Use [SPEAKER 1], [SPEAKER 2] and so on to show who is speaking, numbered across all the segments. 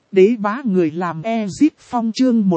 [SPEAKER 1] Đế bá người làm Ezip Phong chương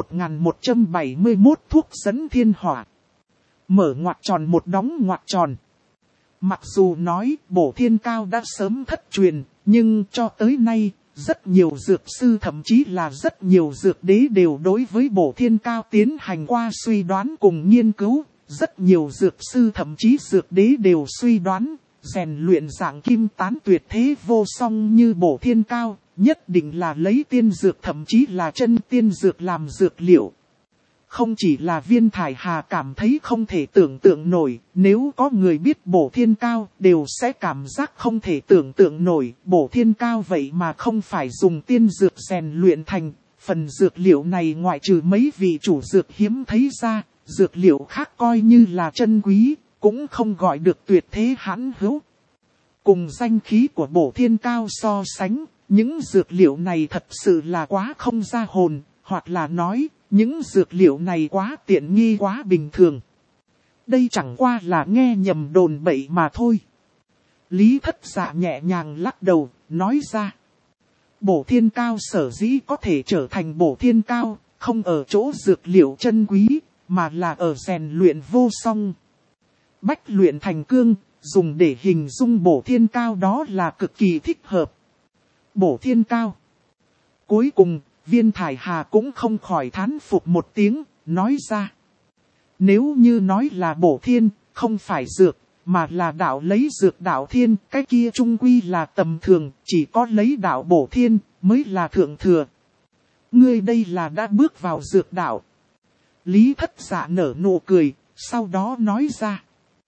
[SPEAKER 1] 1171 thuốc dẫn thiên hỏa. Mở ngoặc tròn một đóng ngoặc tròn. Mặc dù nói bổ thiên cao đã sớm thất truyền, nhưng cho tới nay, rất nhiều dược sư thậm chí là rất nhiều dược đế đều đối với bổ thiên cao tiến hành qua suy đoán cùng nghiên cứu. Rất nhiều dược sư thậm chí dược đế đều suy đoán, rèn luyện dạng kim tán tuyệt thế vô song như bổ thiên cao, nhất định là lấy tiên dược thậm chí là chân tiên dược làm dược liệu. Không chỉ là Viên Thải Hà cảm thấy không thể tưởng tượng nổi, nếu có người biết bổ thiên cao đều sẽ cảm giác không thể tưởng tượng nổi. Bổ thiên cao vậy mà không phải dùng tiên dược rèn luyện thành, phần dược liệu này ngoại trừ mấy vị chủ dược hiếm thấy ra, dược liệu khác coi như là chân quý, cũng không gọi được tuyệt thế hãn hữu. Cùng danh khí của bổ thiên cao so sánh, những dược liệu này thật sự là quá không ra hồn, hoặc là nói, những dược liệu này quá tiện nghi quá bình thường. Đây chẳng qua là nghe nhầm đồn bậy mà thôi. Lý Thất Dạ nhẹ nhàng lắc đầu, nói ra. Bổ thiên cao sở dĩ có thể trở thành bổ thiên cao, không ở chỗ dược liệu chân quý, mà là ở rèn luyện vô song. Bách luyện thành cương, dùng để hình dung bổ thiên cao đó là cực kỳ thích hợp. Bổ thiên cao. Cuối cùng, Viên Thải Hà cũng không khỏi thán phục một tiếng, nói ra. Nếu như nói là bổ thiên, không phải dược, mà là đạo lấy dược đạo thiên, cái kia trung quy là tầm thường, chỉ có lấy đạo bổ thiên, mới là thượng thừa. Ngươi đây là đã bước vào dược đạo. Lý Thất Dạ nở nụ cười, sau đó nói ra.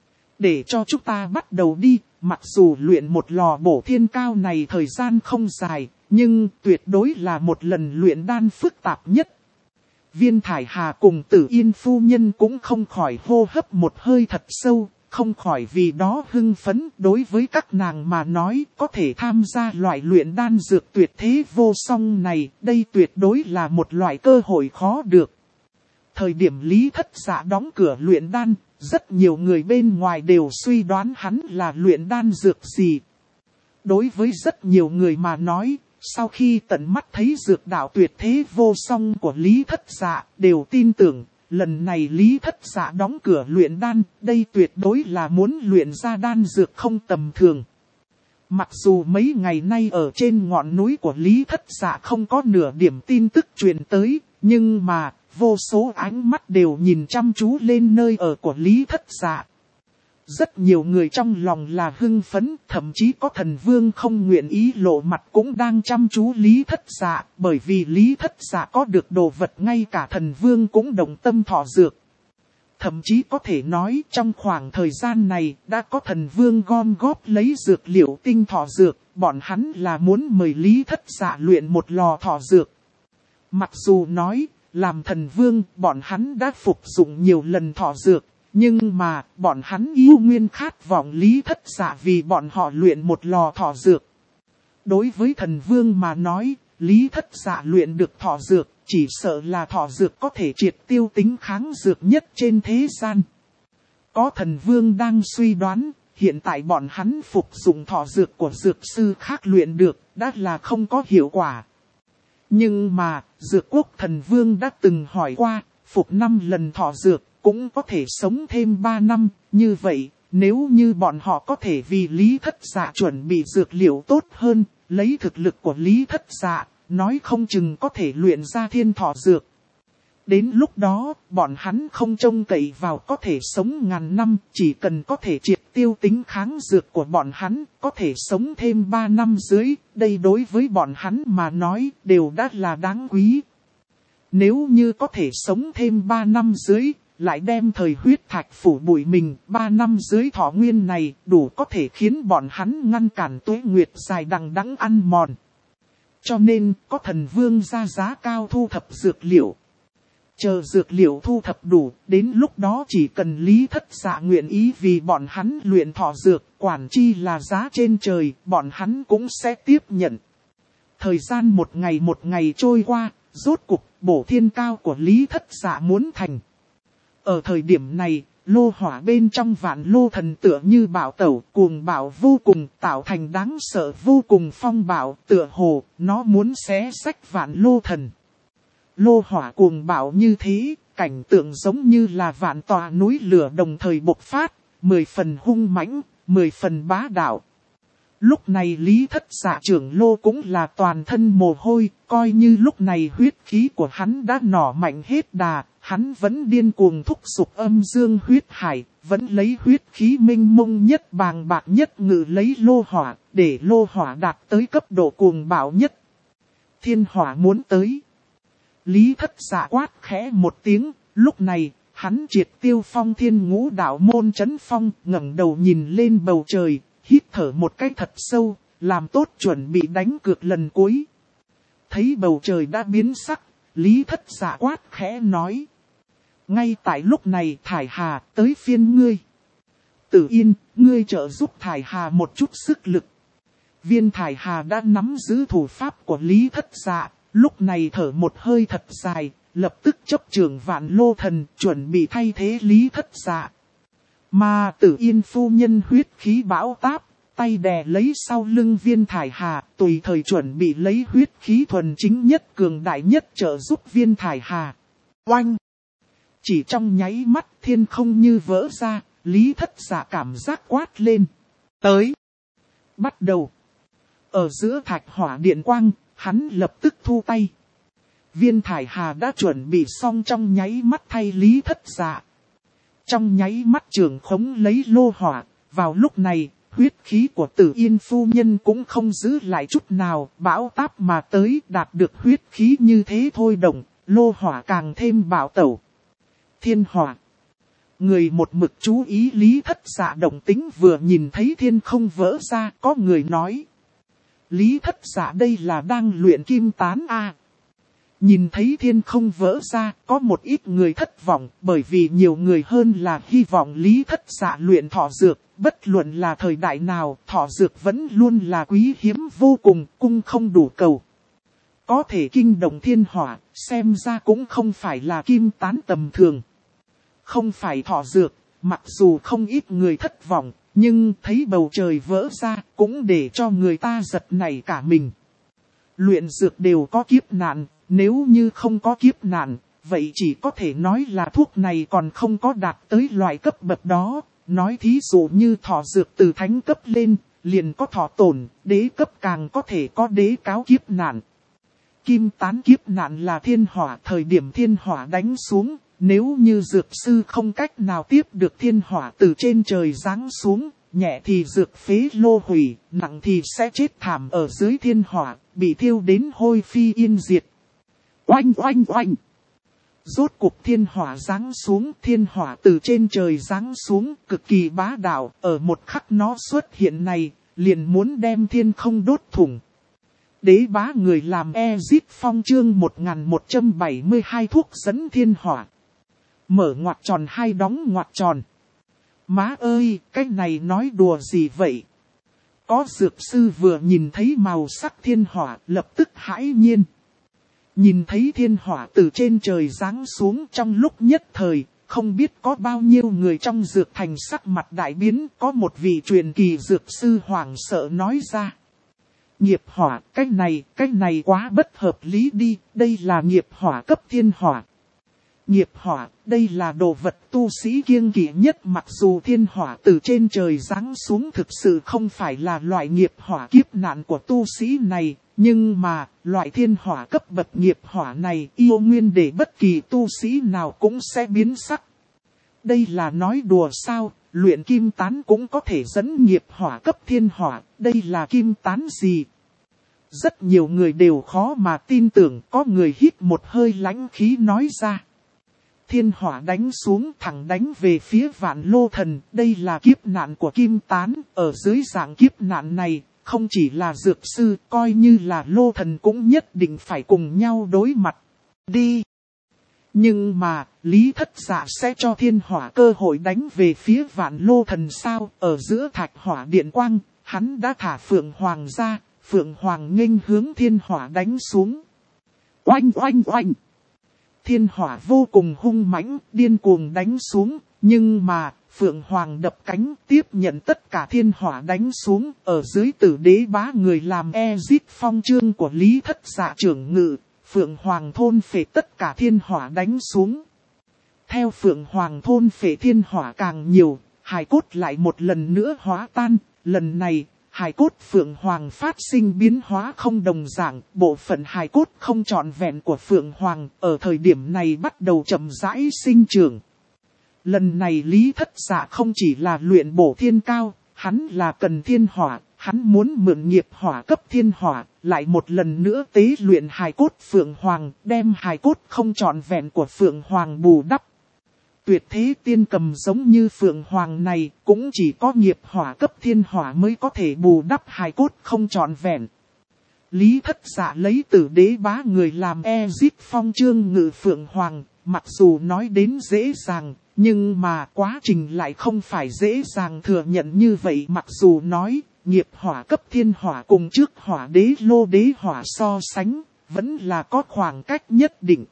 [SPEAKER 1] Để cho chúng ta bắt đầu đi, mặc dù luyện một lò bổ thiên cao này thời gian không dài, nhưng tuyệt đối là một lần luyện đan phức tạp nhất. Viên Thải Hà cùng Tử Yên phu nhân cũng không khỏi hô hấp một hơi thật sâu, không khỏi vì đó hưng phấn. Đối với các nàng mà nói, có thể tham gia loại luyện đan dược tuyệt thế vô song này, đây tuyệt đối là một loại cơ hội khó được. Thời điểm Lý Thất Dạ đóng cửa luyện đan, rất nhiều người bên ngoài đều suy đoán hắn là luyện đan dược gì. Đối với rất nhiều người mà nói, sau khi tận mắt thấy dược đạo tuyệt thế vô song của Lý Thất Dạ, đều tin tưởng, lần này Lý Thất Dạ đóng cửa luyện đan, đây tuyệt đối là muốn luyện ra đan dược không tầm thường. Mặc dù mấy ngày nay ở trên ngọn núi của Lý Thất Dạ không có nửa điểm tin tức truyền tới, nhưng mà vô số ánh mắt đều nhìn chăm chú lên nơi ở của Lý Thất Dạ. Rất nhiều người trong lòng là hưng phấn, thậm chí có thần vương không nguyện ý lộ mặt cũng đang chăm chú Lý Thất Dạ, bởi vì Lý Thất Dạ có được đồ vật ngay cả thần vương cũng đồng tâm thọ dược. Thậm chí có thể nói trong khoảng thời gian này đã có thần vương gom góp lấy dược liệu tinh thọ dược, bọn hắn là muốn mời Lý Thất Dạ luyện một lò thọ dược. Mặc dù nói, làm thần vương bọn hắn đã phục dụng nhiều lần thọ dược, nhưng mà bọn hắn yêu nguyên khát vọng Lý Thất Dạ vì bọn họ luyện một lò thọ dược. Đối với thần vương mà nói, Lý Thất Dạ luyện được thọ dược, chỉ sợ là thọ dược có thể triệt tiêu tính kháng dược nhất trên thế gian. Có thần vương đang suy đoán, hiện tại bọn hắn phục dụng thọ dược của dược sư khác luyện được, đã là không có hiệu quả. Nhưng mà, Dược Quốc thần vương đã từng hỏi qua, phục 5 lần thọ dược, cũng có thể sống thêm 3 năm, như vậy, nếu như bọn họ có thể vì Lý Thất Dạ chuẩn bị dược liệu tốt hơn, lấy thực lực của Lý Thất Dạ, nói không chừng có thể luyện ra thiên thọ dược. Đến lúc đó, bọn hắn không trông cậy vào có thể sống ngàn năm, chỉ cần có thể triệt tiêu tính kháng dược của bọn hắn, có thể sống thêm 3 năm dưới, đây đối với bọn hắn mà nói, đều đã là đáng quý. Nếu như có thể sống thêm 3 năm dưới, lại đem thời huyết thạch phủ bụi mình, 3 năm dưới thọ nguyên này, đủ có thể khiến bọn hắn ngăn cản tuế nguyệt dài đằng đẵng ăn mòn. Cho nên, có thần vương ra giá cao thu thập dược liệu. Chờ dược liệu thu thập đủ, đến lúc đó chỉ cần Lý Thất Dạ nguyện ý vì bọn hắn luyện thọ dược, quản chi là giá trên trời, bọn hắn cũng sẽ tiếp nhận. Thời gian một ngày trôi qua, rốt cục bổ thiên cao của Lý Thất Dạ muốn thành. Ở thời điểm này, lô hỏa bên trong vạn lô thần tựa như bạo tẩu cuồng bạo vô cùng, tạo thành đáng sợ vô cùng phong bạo, tựa hồ nó muốn xé xách vạn lô thần. Lô hỏa cuồng bạo như thế, cảnh tượng giống như là vạn tòa núi lửa đồng thời bộc phát, 10 phần hung mãnh, 10 phần bá đạo. Lúc này Lý Thất Dạ trưởng lô cũng là toàn thân mồ hôi, coi như lúc này huyết khí của hắn đã nỏ mạnh hết đà, hắn vẫn điên cuồng thúc giục âm dương huyết hải, vẫn lấy huyết khí minh mông nhất bàng bạc nhất ngự lấy lô hỏa, để lô hỏa đạt tới cấp độ cuồng bạo nhất. Thiên hỏa muốn tới. Lý Thất Dạ quát khẽ một tiếng, lúc này, hắn triệt tiêu phong thiên ngũ đạo môn chấn phong, ngẩng đầu nhìn lên bầu trời, hít thở một cái thật sâu, làm tốt chuẩn bị đánh cược lần cuối. Thấy bầu trời đã biến sắc, Lý Thất Dạ quát khẽ nói. Ngay tại lúc này Thải Hà tới phiên ngươi. Tử Yên, ngươi trợ giúp Thải Hà một chút sức lực. Viên Thải Hà đã nắm giữ thủ pháp của Lý Thất Dạ, lúc này thở một hơi thật dài, lập tức chấp trưởng vạn lô thần chuẩn bị thay thế Lý Thất Dạ. Mà Tử Yên phu nhân huyết khí bão táp, tay đè lấy sau lưng Viên Thải Hà, tùy thời chuẩn bị lấy huyết khí thuần chính nhất cường đại nhất trợ giúp Viên Thải Hà. Oanh! Chỉ trong nháy mắt thiên không như vỡ ra, Lý Thất Dạ cảm giác quát lên. Tới! Bắt đầu! Ở giữa thạch hỏa điện quang, hắn lập tức thu tay. Viên Thải Hà đã chuẩn bị xong trong nháy mắt thay Lý Thất Dạ. Trong nháy mắt trưởng khống lấy lô hỏa, vào lúc này, huyết khí của Tử Yên phu nhân cũng không giữ lại chút nào, bão táp mà tới đạt được huyết khí như thế thôi động, lô hỏa càng thêm bạo tẩu. Thiên hỏa. Người một mực chú ý Lý Thất Dạ động tính vừa nhìn thấy thiên không vỡ ra, có người nói. Lý Thất Dạ đây là đang luyện kim tán a. Nhìn thấy thiên không vỡ ra, có một ít người thất vọng, bởi vì nhiều người hơn là hy vọng Lý Thất Dạ luyện thọ dược, bất luận là thời đại nào, thọ dược vẫn luôn là quý hiếm vô cùng, cung không đủ cầu. Có thể kinh động thiên hỏa, xem ra cũng không phải là kim tán tầm thường. Không phải thọ dược, mặc dù không ít người thất vọng, nhưng thấy bầu trời vỡ ra, cũng để cho người ta giật nảy cả mình. Luyện dược đều có kiếp nạn. Nếu như không có kiếp nạn, vậy chỉ có thể nói là thuốc này còn không có đạt tới loại cấp bậc đó. Nói thí dụ như thọ dược từ thánh cấp lên, liền có thọ tổn, đế cấp càng có thể có đế cáo kiếp nạn. Kim tán kiếp nạn là thiên hỏa, thời điểm thiên hỏa đánh xuống, nếu như dược sư không cách nào tiếp được thiên hỏa từ trên trời giáng xuống, nhẹ thì dược phế lô hủy, nặng thì sẽ chết thảm ở dưới thiên hỏa, bị thiêu đến hôi phi yên diệt. Oanh oanh oanh! Rốt cuộc thiên hỏa giáng xuống, thiên hỏa từ trên trời giáng xuống, cực kỳ bá đạo, ở một khắc nó xuất hiện này, liền muốn đem thiên không đốt thủng. Đế bá người làm Ezit Phong chương 1172 thuốc dẫn thiên hỏa. Mở ngoặc tròn hay đóng ngoặc tròn. Má ơi, cái này nói đùa gì vậy? Có dược sư vừa nhìn thấy màu sắc thiên hỏa, lập tức hãi nhiên. Nhìn thấy thiên hỏa từ trên trời giáng xuống trong lúc nhất thời, không biết có bao nhiêu người trong dược thành sắc mặt đại biến, có một vị truyền kỳ dược sư hoảng sợ nói ra. Nghiệp hỏa, cái này quá bất hợp lý đi, đây là nghiệp hỏa cấp thiên hỏa. Nghiệp hỏa, đây là đồ vật tu sĩ kiêng kỵ nhất, mặc dù thiên hỏa từ trên trời giáng xuống thực sự không phải là loại nghiệp hỏa kiếp nạn của tu sĩ này, nhưng mà, loại thiên hỏa cấp bậc nghiệp hỏa này yêu nguyên để bất kỳ tu sĩ nào cũng sẽ biến sắc. Đây là nói đùa sao, luyện kim tán cũng có thể dẫn nghiệp hỏa cấp thiên hỏa, đây là kim tán gì? Rất nhiều người đều khó mà tin tưởng, có người hít một hơi lãnh khí nói ra. Thiên hỏa đánh xuống thẳng đánh về phía vạn lô thần, đây là kiếp nạn của kim tán, ở dưới dạng kiếp nạn này, không chỉ là dược sư, coi như là lô thần cũng nhất định phải cùng nhau đối mặt. Đi! Nhưng mà, Lý Thất Dạ sẽ cho thiên hỏa cơ hội đánh về phía vạn lô thần sao, ở giữa thạch hỏa điện quang, hắn đã thả Phượng Hoàng ra, Phượng Hoàng nghênh hướng thiên hỏa đánh xuống. Oanh oanh oanh! Thiên hỏa vô cùng hung mãnh, điên cuồng đánh xuống, Nhưng mà, Phượng Hoàng đập cánh tiếp nhận tất cả thiên hỏa đánh xuống, ở dưới Tử Đế Bá người làm Ezit phong chương của Lý Thất Dạ trưởng ngự, Phượng Hoàng thôn phệ tất cả thiên hỏa đánh xuống. Theo Phượng Hoàng thôn phệ thiên hỏa càng nhiều, hài cốt lại một lần nữa hóa tan, lần này, hài cốt Phượng Hoàng phát sinh biến hóa không đồng dạng, bộ phận hài cốt không trọn vẹn của Phượng Hoàng ở thời điểm này bắt đầu chậm rãi sinh trưởng. Lần này Lý Thất Dạ không chỉ là luyện bổ thiên cao, hắn là cần thiên hỏa, hắn muốn mượn nghiệp hỏa cấp thiên hỏa, lại một lần nữa tế luyện hài cốt Phượng Hoàng, đem hài cốt không trọn vẹn của Phượng Hoàng bù đắp. Tuyệt thế tiên cầm giống như Phượng Hoàng này, cũng chỉ có nghiệp hỏa cấp thiên hỏa mới có thể bù đắp hài cốt không trọn vẹn. Lý Thất Dạ lấy Tử Đế Bá người làm Ezit phong chương ngự Phượng Hoàng, mặc dù nói đến dễ dàng, nhưng mà quá trình lại không phải dễ dàng thừa nhận như vậy. Mặc dù nói, nghiệp hỏa cấp thiên hỏa cùng trước hỏa đế lô đế hỏa so sánh, vẫn là có khoảng cách nhất định.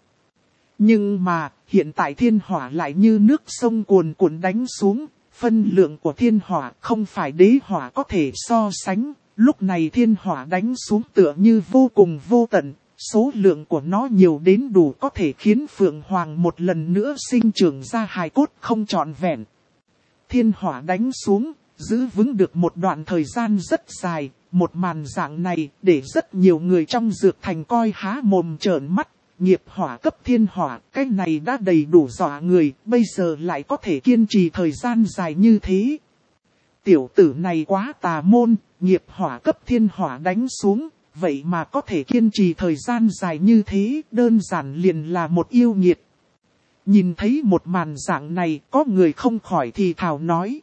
[SPEAKER 1] Nhưng mà, hiện tại thiên hỏa lại như nước sông cuồn cuộn đánh xuống, phân lượng của thiên hỏa không phải đế hỏa có thể so sánh. Lúc này thiên hỏa đánh xuống tựa như vô cùng vô tận, số lượng của nó nhiều đến đủ có thể khiến Phượng Hoàng một lần nữa sinh trưởng ra hài cốt không trọn vẹn. Thiên hỏa đánh xuống, giữ vững được một đoạn thời gian rất dài, một màn dạng này để rất nhiều người trong dược thành coi há mồm trợn mắt. Nghiệp hỏa cấp thiên hỏa, cái này đã đầy đủ dọa người, bây giờ lại có thể kiên trì thời gian dài như thế. Tiểu tử này quá tà môn, nghiệp hỏa cấp thiên hỏa đánh xuống, vậy mà có thể kiên trì thời gian dài như thế, đơn giản liền là một yêu nghiệt. Nhìn thấy một màn dạng này, có người không khỏi thì thào nói.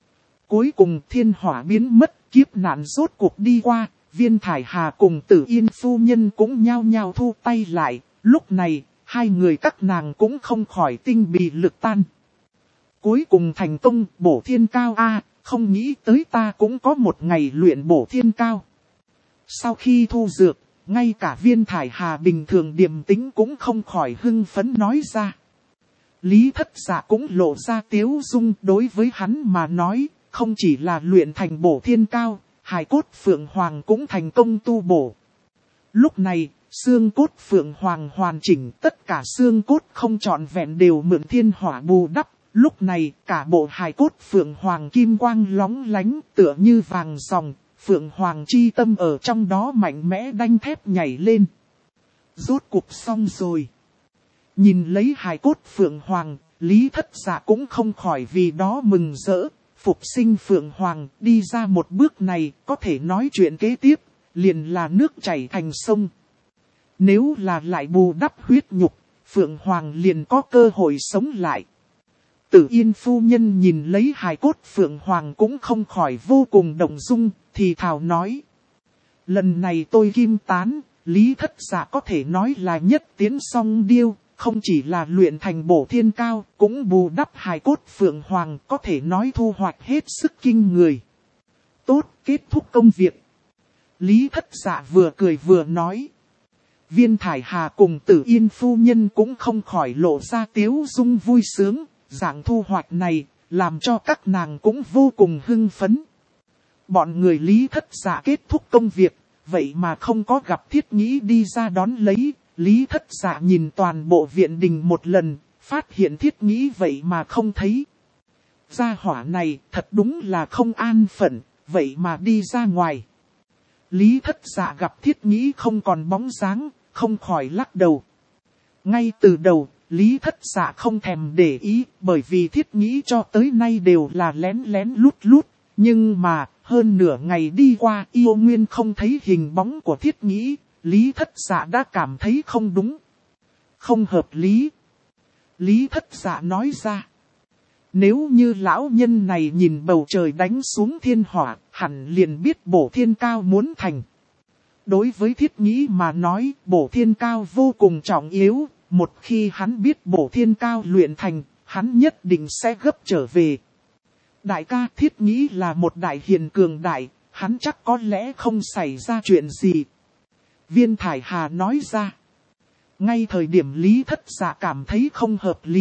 [SPEAKER 1] Cuối cùng thiên hỏa biến mất, kiếp nạn rốt cuộc đi qua, Viên Thải Hà cùng Tử Yên phu nhân cũng nhao nhao thu tay lại. Lúc này, hai người các nàng cũng không khỏi tinh bị lực tan. Cuối cùng thành công bổ thiên cao a, không nghĩ tới ta cũng có một ngày luyện bổ thiên cao. Sau khi thu dược, ngay cả Viên Thải Hà bình thường điềm tĩnh cũng không khỏi hưng phấn nói ra. Lý Thất Dạ cũng lộ ra tiếu dung, đối với hắn mà nói, không chỉ là luyện thành bổ thiên cao, hài cốt Phượng Hoàng cũng thành công tu bổ. Lúc này, xương cốt Phượng Hoàng hoàn chỉnh, tất cả xương cốt không trọn vẹn đều mượn thiên hỏa bù đắp. Lúc này, cả bộ hài cốt Phượng Hoàng kim quang lóng lánh, tựa như vàng ròng, Phượng Hoàng chi tâm ở trong đó mạnh mẽ đanh thép nhảy lên. Rốt cuộc xong rồi. Nhìn lấy hài cốt Phượng Hoàng, Lý Thất Dạ cũng không khỏi vì đó mừng rỡ. Phục sinh Phượng Hoàng đi ra một bước này, có thể nói chuyện kế tiếp, liền là nước chảy thành sông. Nếu là lại bù đắp huyết nhục, Phượng Hoàng liền có cơ hội sống lại. Tử Yên phu nhân nhìn lấy hài cốt Phượng Hoàng cũng không khỏi vô cùng động dung, thì thào nói. Lần này tôi kim tán, Lý Thất Dạ có thể nói là nhất tiến song điêu, không chỉ là luyện thành bổ thiên cao, cũng bù đắp hài cốt Phượng Hoàng, có thể nói thu hoạch hết sức kinh người. Tốt, kết thúc công việc. Lý Thất Dạ vừa cười vừa nói. Viên Thải Hà cùng Tử Yên phu nhân cũng không khỏi lộ ra tiếu dung vui sướng, dạng thu hoạch này, làm cho các nàng cũng vô cùng hưng phấn. Bọn người Lý Thất Dạ kết thúc công việc, vậy mà không có gặp Thiết Nghĩ đi ra đón lấy. Lý Thất Dạ nhìn toàn bộ viện đình một lần, phát hiện Thiết Nghĩ vậy mà không thấy. Gia hỏa này thật đúng là không an phận, vậy mà đi ra ngoài. Lý Thất Dạ gặp Thiết Nghĩ không còn bóng dáng, không khỏi lắc đầu. Ngay từ đầu, Lý Thất Dạ không thèm để ý, bởi vì Thiết Nghĩ cho tới nay đều là lén lén lút lút. Nhưng mà, hơn nửa ngày đi qua, yêu nguyên không thấy hình bóng của Thiết Nghĩ. Lý Thất Dạ đã cảm thấy không đúng, không hợp lý. Lý Thất Dạ nói ra. Nếu như lão nhân này nhìn bầu trời đánh xuống thiên hỏa, hẳn liền biết bổ thiên cao muốn thành. Đối với Thiết Nghĩ mà nói, bổ thiên cao vô cùng trọng yếu. Một khi hắn biết bổ thiên cao luyện thành, hắn nhất định sẽ gấp trở về. Đại ca, Thiết Nghĩ là một đại hiền cường đại, hắn chắc có lẽ không xảy ra chuyện gì. Viên Thải Hà nói ra. Ngay thời điểm Lý Thất Dạ cảm thấy không hợp lý,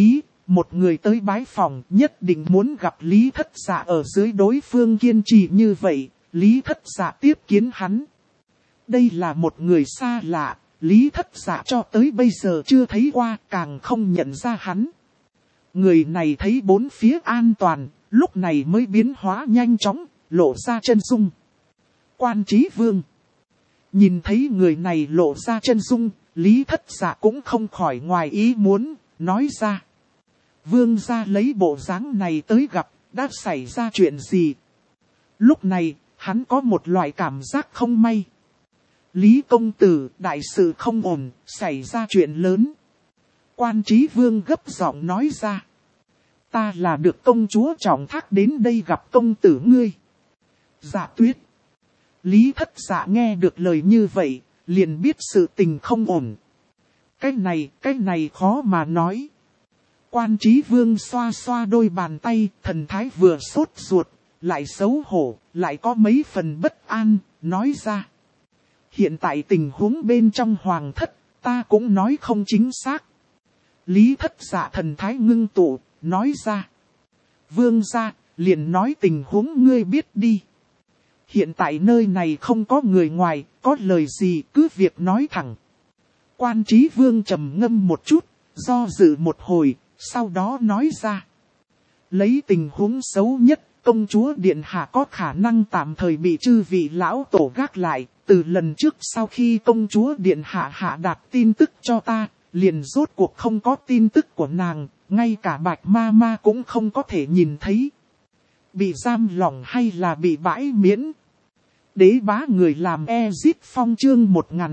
[SPEAKER 1] một người tới bái phòng nhất định muốn gặp Lý Thất Dạ ở dưới đối phương kiên trì như vậy, Lý Thất Dạ tiếp kiến hắn. Đây là một người xa lạ, Lý Thất Dạ cho tới bây giờ chưa thấy qua, càng không nhận ra hắn. Người này thấy bốn phía an toàn, lúc này mới biến hóa nhanh chóng, lộ ra chân dung. Quan Chí Vương. Nhìn thấy người này lộ ra chân dung, Lý Thất Dạ cũng không khỏi ngoài ý muốn, nói ra. Vương gia lấy bộ dáng này tới gặp, đã xảy ra chuyện gì? Lúc này, hắn có một loại cảm giác không may. Lý công tử, đại sự không ổn, xảy ra chuyện lớn. Quan Chí Vương gấp giọng nói ra. Ta là được công chúa trọng thác đến đây gặp công tử ngươi. Dạ Tuyết. Lý Thất Dạ nghe được lời như vậy, liền biết sự tình không ổn. Cái này khó mà nói. Quan Chí Vương xoa xoa đôi bàn tay, thần thái vừa sốt ruột, lại xấu hổ, lại có mấy phần bất an, nói ra. Hiện tại tình huống bên trong hoàng thất, ta cũng nói không chính xác. Lý Thất Dạ thần thái ngưng tụ, nói ra. Vương gia, liền nói tình huống ngươi biết đi. Hiện tại nơi này không có người ngoài, có lời gì cứ việc nói thẳng. Quan Chí Vương trầm ngâm một chút, do dự một hồi, sau đó nói ra. Lấy tình huống xấu nhất, công chúa Điện Hạ có khả năng tạm thời bị chư vị lão tổ gác lại. Từ lần trước sau khi công chúa Điện Hạ hạ đạt tin tức cho ta, liền rốt cuộc không có tin tức của nàng, ngay cả Bạch Ma Ma cũng không có thể nhìn thấy. Bị giam lỏng hay là bị bãi miễn? Đế bá người làm Ezit Phong chương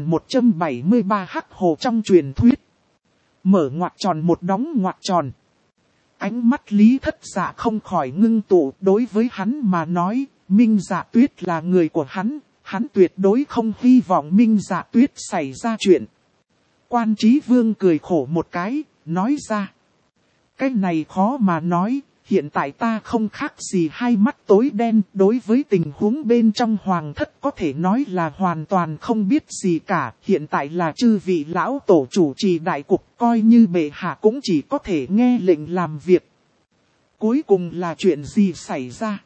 [SPEAKER 1] 1173 hắc hồ trong truyền thuyết. Mở ngoặc tròn một đóng ngoặc tròn. Ánh mắt Lý Thất Dạ không khỏi ngưng tụ, đối với hắn mà nói, Minh Dạ Tuyết là người của hắn tuyệt đối không hy vọng Minh Dạ Tuyết xảy ra chuyện. Quan Chí Vương cười khổ một cái, nói ra. Cái này khó mà nói, hiện tại ta không khác gì hai mắt tối đen, đối với tình huống bên trong hoàng thất có thể nói là hoàn toàn không biết gì cả. Hiện tại là chư vị lão tổ chủ trì đại cục, coi như bệ hạ cũng chỉ có thể nghe lệnh làm việc. Cuối cùng là chuyện gì xảy ra?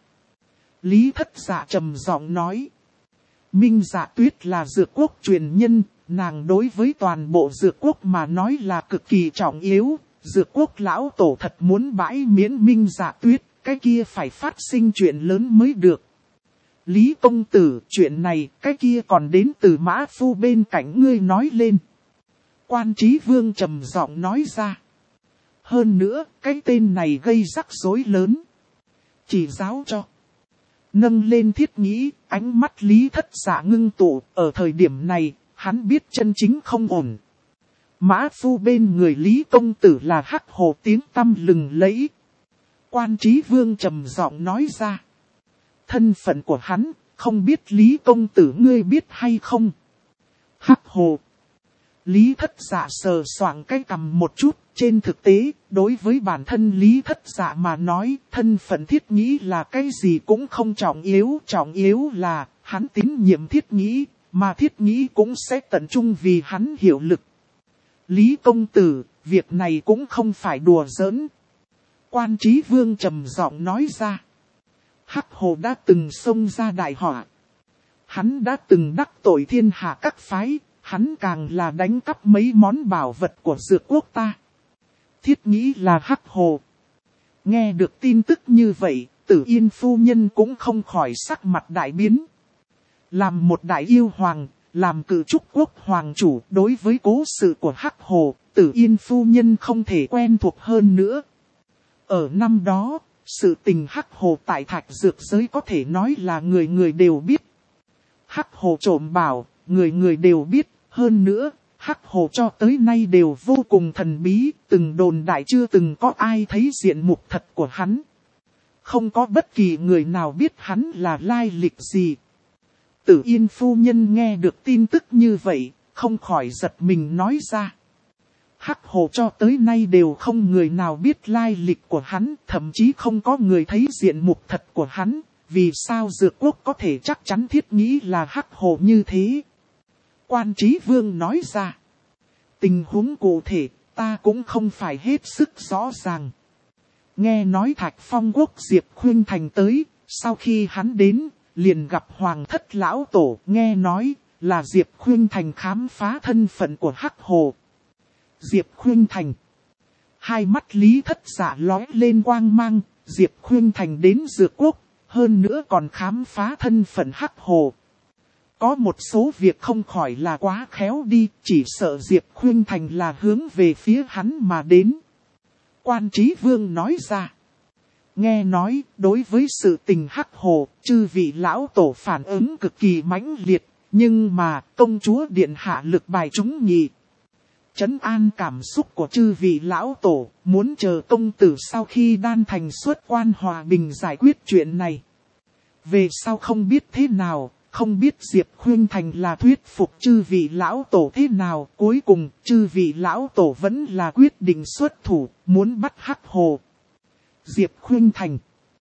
[SPEAKER 1] Lý Thất Dạ trầm giọng nói. Minh Dạ Tuyết là dược quốc truyền nhân, nàng đối với toàn bộ dược quốc mà nói là cực kỳ trọng yếu. Dược quốc lão tổ thật muốn bãi miễn Minh Dạ Tuyết, cái kia phải phát sinh chuyện lớn mới được. Lý công tử, chuyện này, cái kia còn đến từ Mã Phu bên cạnh ngươi nói lên. Quan Chí Vương trầm giọng nói ra. Hơn nữa, cái tên này gây rắc rối lớn. Chỉ giáo cho. Nâng lên thiết nghĩ, ánh mắt Lý Thất Dạ ngưng tụ, ở thời điểm này, hắn biết chân chính không ổn. Mã Phu bên người Lý công tử là hắc hồ tiếng tăm lừng lẫy. Quan Chí Vương trầm giọng nói ra. Thân phận của hắn, không biết Lý công tử ngươi biết hay không? Hắc hồ. Lý Thất Dạ sờ soạng cái cằm một chút, trên thực tế, đối với bản thân Lý Thất Dạ mà nói, thân phận thiết nghĩ là cái gì cũng không trọng yếu là, hắn tín nhiệm thiết nghĩ, mà thiết nghĩ cũng sẽ tận trung vì hắn hiệu lực. Lý công tử, việc này cũng không phải đùa giỡn. Quan Chí Vương trầm giọng nói ra. Hắc hồ đã từng xông ra đại họa. Hắn đã từng đắc tội thiên hạ các phái, hắn càng là đánh cắp mấy món bảo vật của dược quốc ta. Thiết nghĩ là hắc hồ. Nghe được tin tức như vậy, Tử Yên phu nhân cũng không khỏi sắc mặt đại biến. Làm một đại yêu hoàng, làm cự trúc quốc hoàng chủ, đối với cố sự của hắc hồ, Tử Yên phu nhân không thể quen thuộc hơn nữa. Ở năm đó, sự tình hắc hồ tại thạch dược giới có thể nói là người người đều biết. Hắc hồ trộm bảo, người người đều biết, hơn nữa, hắc hồ cho tới nay đều vô cùng thần bí, từng đồn đại chưa từng có ai thấy diện mục thật của hắn. Không có bất kỳ người nào biết hắn là lai lịch gì. Tử Yên phu nhân nghe được tin tức như vậy, không khỏi giật mình nói ra. Hắc hồ cho tới nay đều không người nào biết lai lịch của hắn, thậm chí không có người thấy diện mục thật của hắn. Vì sao dược quốc có thể chắc chắn thiết nghĩ là hắc hồ như thế? Quan Chí Vương nói ra. Tình huống cụ thể, ta cũng không phải hết sức rõ ràng. nghe nói Thạch Phong quốc Diệp Khuynh Thành tới, sau khi hắn đến, liền gặp Hoàng Thất lão tổ, nghe nói là Diệp Khuynh Thành khám phá thân phận của Hắc Hồ. Diệp Khuynh Thành. Hai mắt Lý Thất Dạ lóe lên quang mang, Diệp Khuynh Thành đến Dược Quốc, hơn nữa còn khám phá thân phận Hắc Hồ. Có một số việc không khỏi là quá khéo đi, chỉ sợ Diệp Khuynh Thành là hướng về phía hắn mà đến. Quan Chí Vương nói ra. Nghe nói, đối với sự tình Hắc Hồ, chư vị lão tổ phản ứng cực kỳ mãnh liệt, nhưng mà công chúa điện hạ lực bài chúng nhị. Trấn an cảm xúc của chư vị lão tổ, muốn chờ công tử sau khi đan thành xuất quan hòa bình giải quyết chuyện này. Về sau không biết thế nào, không biết Diệp Khuynh Thành là thuyết phục chư vị lão tổ thế nào, cuối cùng chư vị lão tổ vẫn là quyết định xuất thủ, muốn bắt Hắc Hồ. Diệp Khuynh Thành.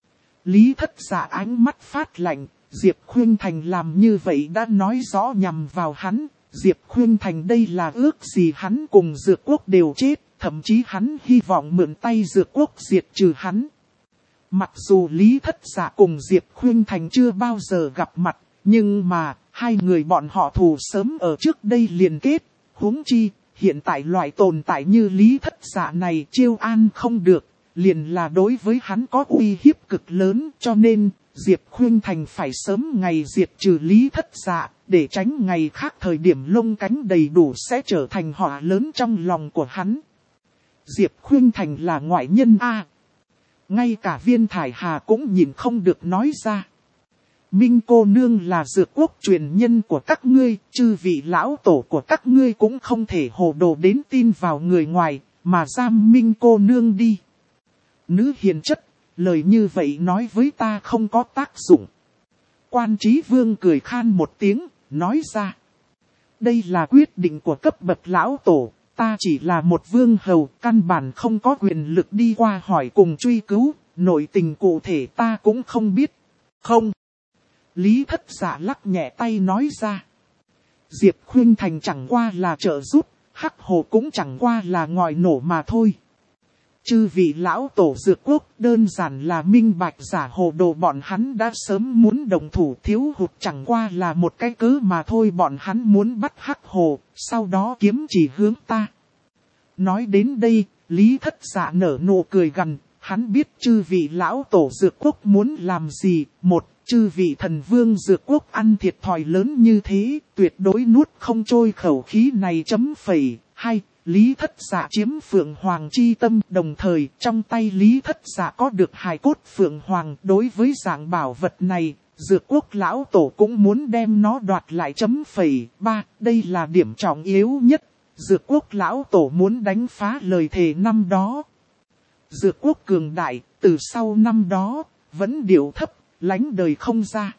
[SPEAKER 1] Lý Thất Dạ ánh mắt phát lạnh, Diệp Khuynh Thành làm như vậy đã nói rõ nhằm vào hắn. Diệp Khuynh Thành đây là ước gì hắn cùng Dược Quốc đều chết, thậm chí hắn hy vọng mượn tay Dược Quốc diệt trừ hắn. Mặc dù Lý Thất Dạ cùng Diệp Khuynh Thành chưa bao giờ gặp mặt, nhưng mà hai người bọn họ thù sớm ở trước đây liền kết, huống chi hiện tại loại tồn tại như Lý Thất Dạ này chiêu an không được, liền là đối với hắn có uy hiếp cực lớn, cho nên Diệp Khuynh Thành phải sớm ngày diệt trừ Lý Thất Dạ, để tránh ngày khác thời điểm lông cánh đầy đủ sẽ trở thành họa lớn trong lòng của hắn. Diệp Khuynh Thành là ngoại nhân a. Ngay cả Viên Thải Hà cũng nhìn không được nói ra. Minh cô nương là Dược Quốc truyền nhân của các ngươi, chư vị lão tổ của các ngươi cũng không thể hồ đồ đến tin vào người ngoài, mà giam Minh cô nương đi. Nữ hiền chất, lời như vậy nói với ta không có tác dụng. Quan Chí Vương cười khan một tiếng, nói ra. Đây là quyết định của cấp bậc lão tổ, ta chỉ là một vương hầu, căn bản không có quyền lực đi qua hỏi cùng truy cứu, nội tình cụ thể ta cũng không biết. Không. Lý Thất Dạ lắc nhẹ tay nói ra. Diệp Khuynh Thành chẳng qua là trợ giúp, Hắc Hồ cũng chẳng qua là ngòi nổ mà thôi. Chư vị lão tổ Dược Quốc đơn giản là minh bạch giả hồ đồ, bọn hắn đã sớm muốn đồng thủ, thiếu hụt chẳng qua là một cái cớ mà thôi, bọn hắn muốn bắt Hắc Hồ, sau đó kiếm chỉ hướng ta. Nói đến đây, Lý Thất Dạ nở nụ cười gằn, hắn biết chư vị lão tổ Dược Quốc muốn làm gì. Một, chư vị thần vương Dược Quốc ăn thiệt thòi lớn như thế, tuyệt đối nuốt không trôi khẩu khí này chấm phẩy. Hai, Lý Thất Dạ chiếm Phượng Hoàng chi tâm, đồng thời trong tay Lý Thất Dạ có được hài cốt Phượng Hoàng. Đối với dạng bảo vật này, Dược Quốc lão tổ cũng muốn đem nó đoạt lại chấm phẩy. Ba, đây là điểm trọng yếu nhất, Dược Quốc lão tổ muốn đánh phá lời thề năm đó. Dược Quốc cường đại, từ sau năm đó, vẫn điệu thấp, lánh đời không ra.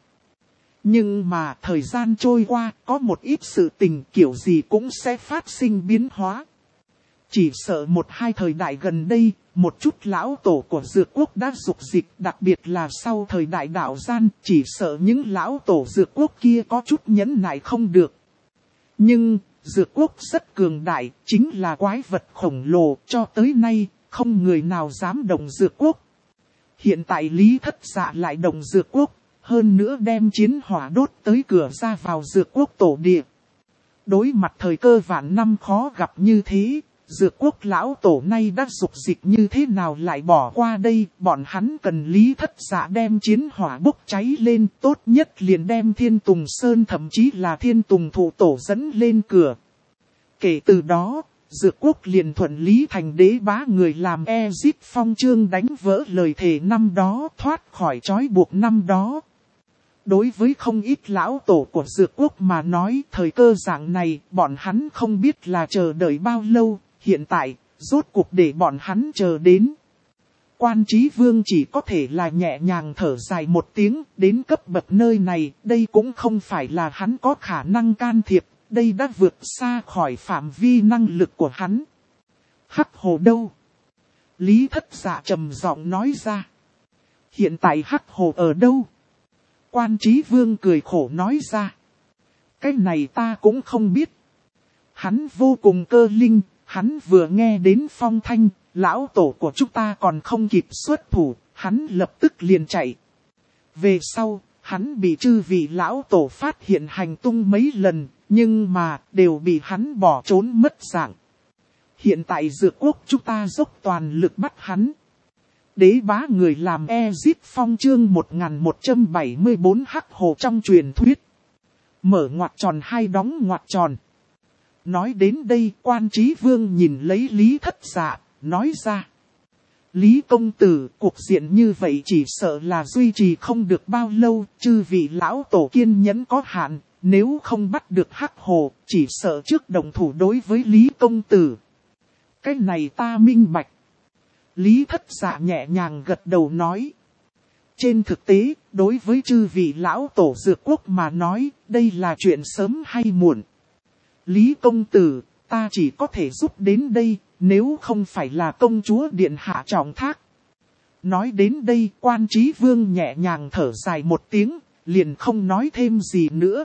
[SPEAKER 1] Nhưng mà thời gian trôi qua, có một ít sự tình kiểu gì cũng sẽ phát sinh biến hóa. Chỉ sợ một hai thời đại gần đây, một chút lão tổ của Dược Quốc đã dục dịch, đặc biệt là sau thời đại đạo gian, chỉ sợ những lão tổ Dược Quốc kia có chút nhẫn nại không được. Nhưng, Dược Quốc rất cường đại, chính là quái vật khổng lồ, cho tới nay, không người nào dám động Dược Quốc. Hiện tại Lý Thất Dạ lại động Dược Quốc, hơn nữa đem chiến hỏa đốt tới cửa ra vào Dược Quốc tổ địa. Đối mặt thời cơ vạn năm khó gặp như thế, Dược Quốc lão tổ nay đã dục dịch như thế nào lại bỏ qua đây, bọn hắn cần Lý Thất Dạ đem chiến hỏa bốc cháy lên, tốt nhất liền đem Thiên Tùng Sơn thậm chí là Thiên Tùng Thụ Tổ dẫn lên cửa. Kể từ đó, Dược Quốc liền thuận lý thành đế bá người làm Ezip Phong Chương đánh vỡ lời thề năm đó, thoát khỏi trói buộc năm đó. Đối với không ít lão tổ của Dược Quốc mà nói, thời cơ dạng này, bọn hắn không biết là chờ đợi bao lâu, hiện tại, rốt cuộc để bọn hắn chờ đến. Quan Chí Vương chỉ có thể là nhẹ nhàng thở dài một tiếng, đến cấp bậc nơi này, đây cũng không phải là hắn có khả năng can thiệp, đây đã vượt xa khỏi phạm vi năng lực của hắn. Hắc Hồ đâu? Lý Thất Dạ trầm giọng nói ra. Hiện tại Hắc Hồ ở đâu? Quan Chí Vương cười khổ nói ra. Cái này ta cũng không biết. Hắn vô cùng cơ linh, Hắn vừa nghe đến phong thanh, lão tổ của chúng ta còn không kịp xuất thủ, hắn lập tức liền chạy. Về sau, hắn bị chư vị lão tổ phát hiện hành tung mấy lần, nhưng mà đều bị hắn bỏ trốn mất dạng. Hiện tại Dược Quốc chúng ta dốc toàn lực bắt hắn. Đế bá người làm Ezip Phong chương 1174 hắc hồ trong truyền thuyết. Mở ngoặc tròn hay đóng ngoặc tròn. Nói đến đây Quan Chí Vương nhìn lấy Lý Thất Dạ, nói ra. Lý công tử, cuộc diện như vậy chỉ sợ là duy trì không được bao lâu, chư vị lão tổ kiên nhẫn có hạn, nếu không bắt được hắc hồ, chỉ sợ trước đồng thủ đối với Lý công tử. Cái này ta minh bạch. Lý Thất Dạ nhẹ nhàng gật đầu nói. Trên thực tế, đối với chư vị lão tổ Dược Quốc mà nói, đây là chuyện sớm hay muộn. Lý công tử, ta chỉ có thể giúp đến đây, nếu không phải là công chúa điện hạ trọng thác. Nói đến đây Quan Chí Vương nhẹ nhàng thở dài một tiếng, liền không nói thêm gì nữa.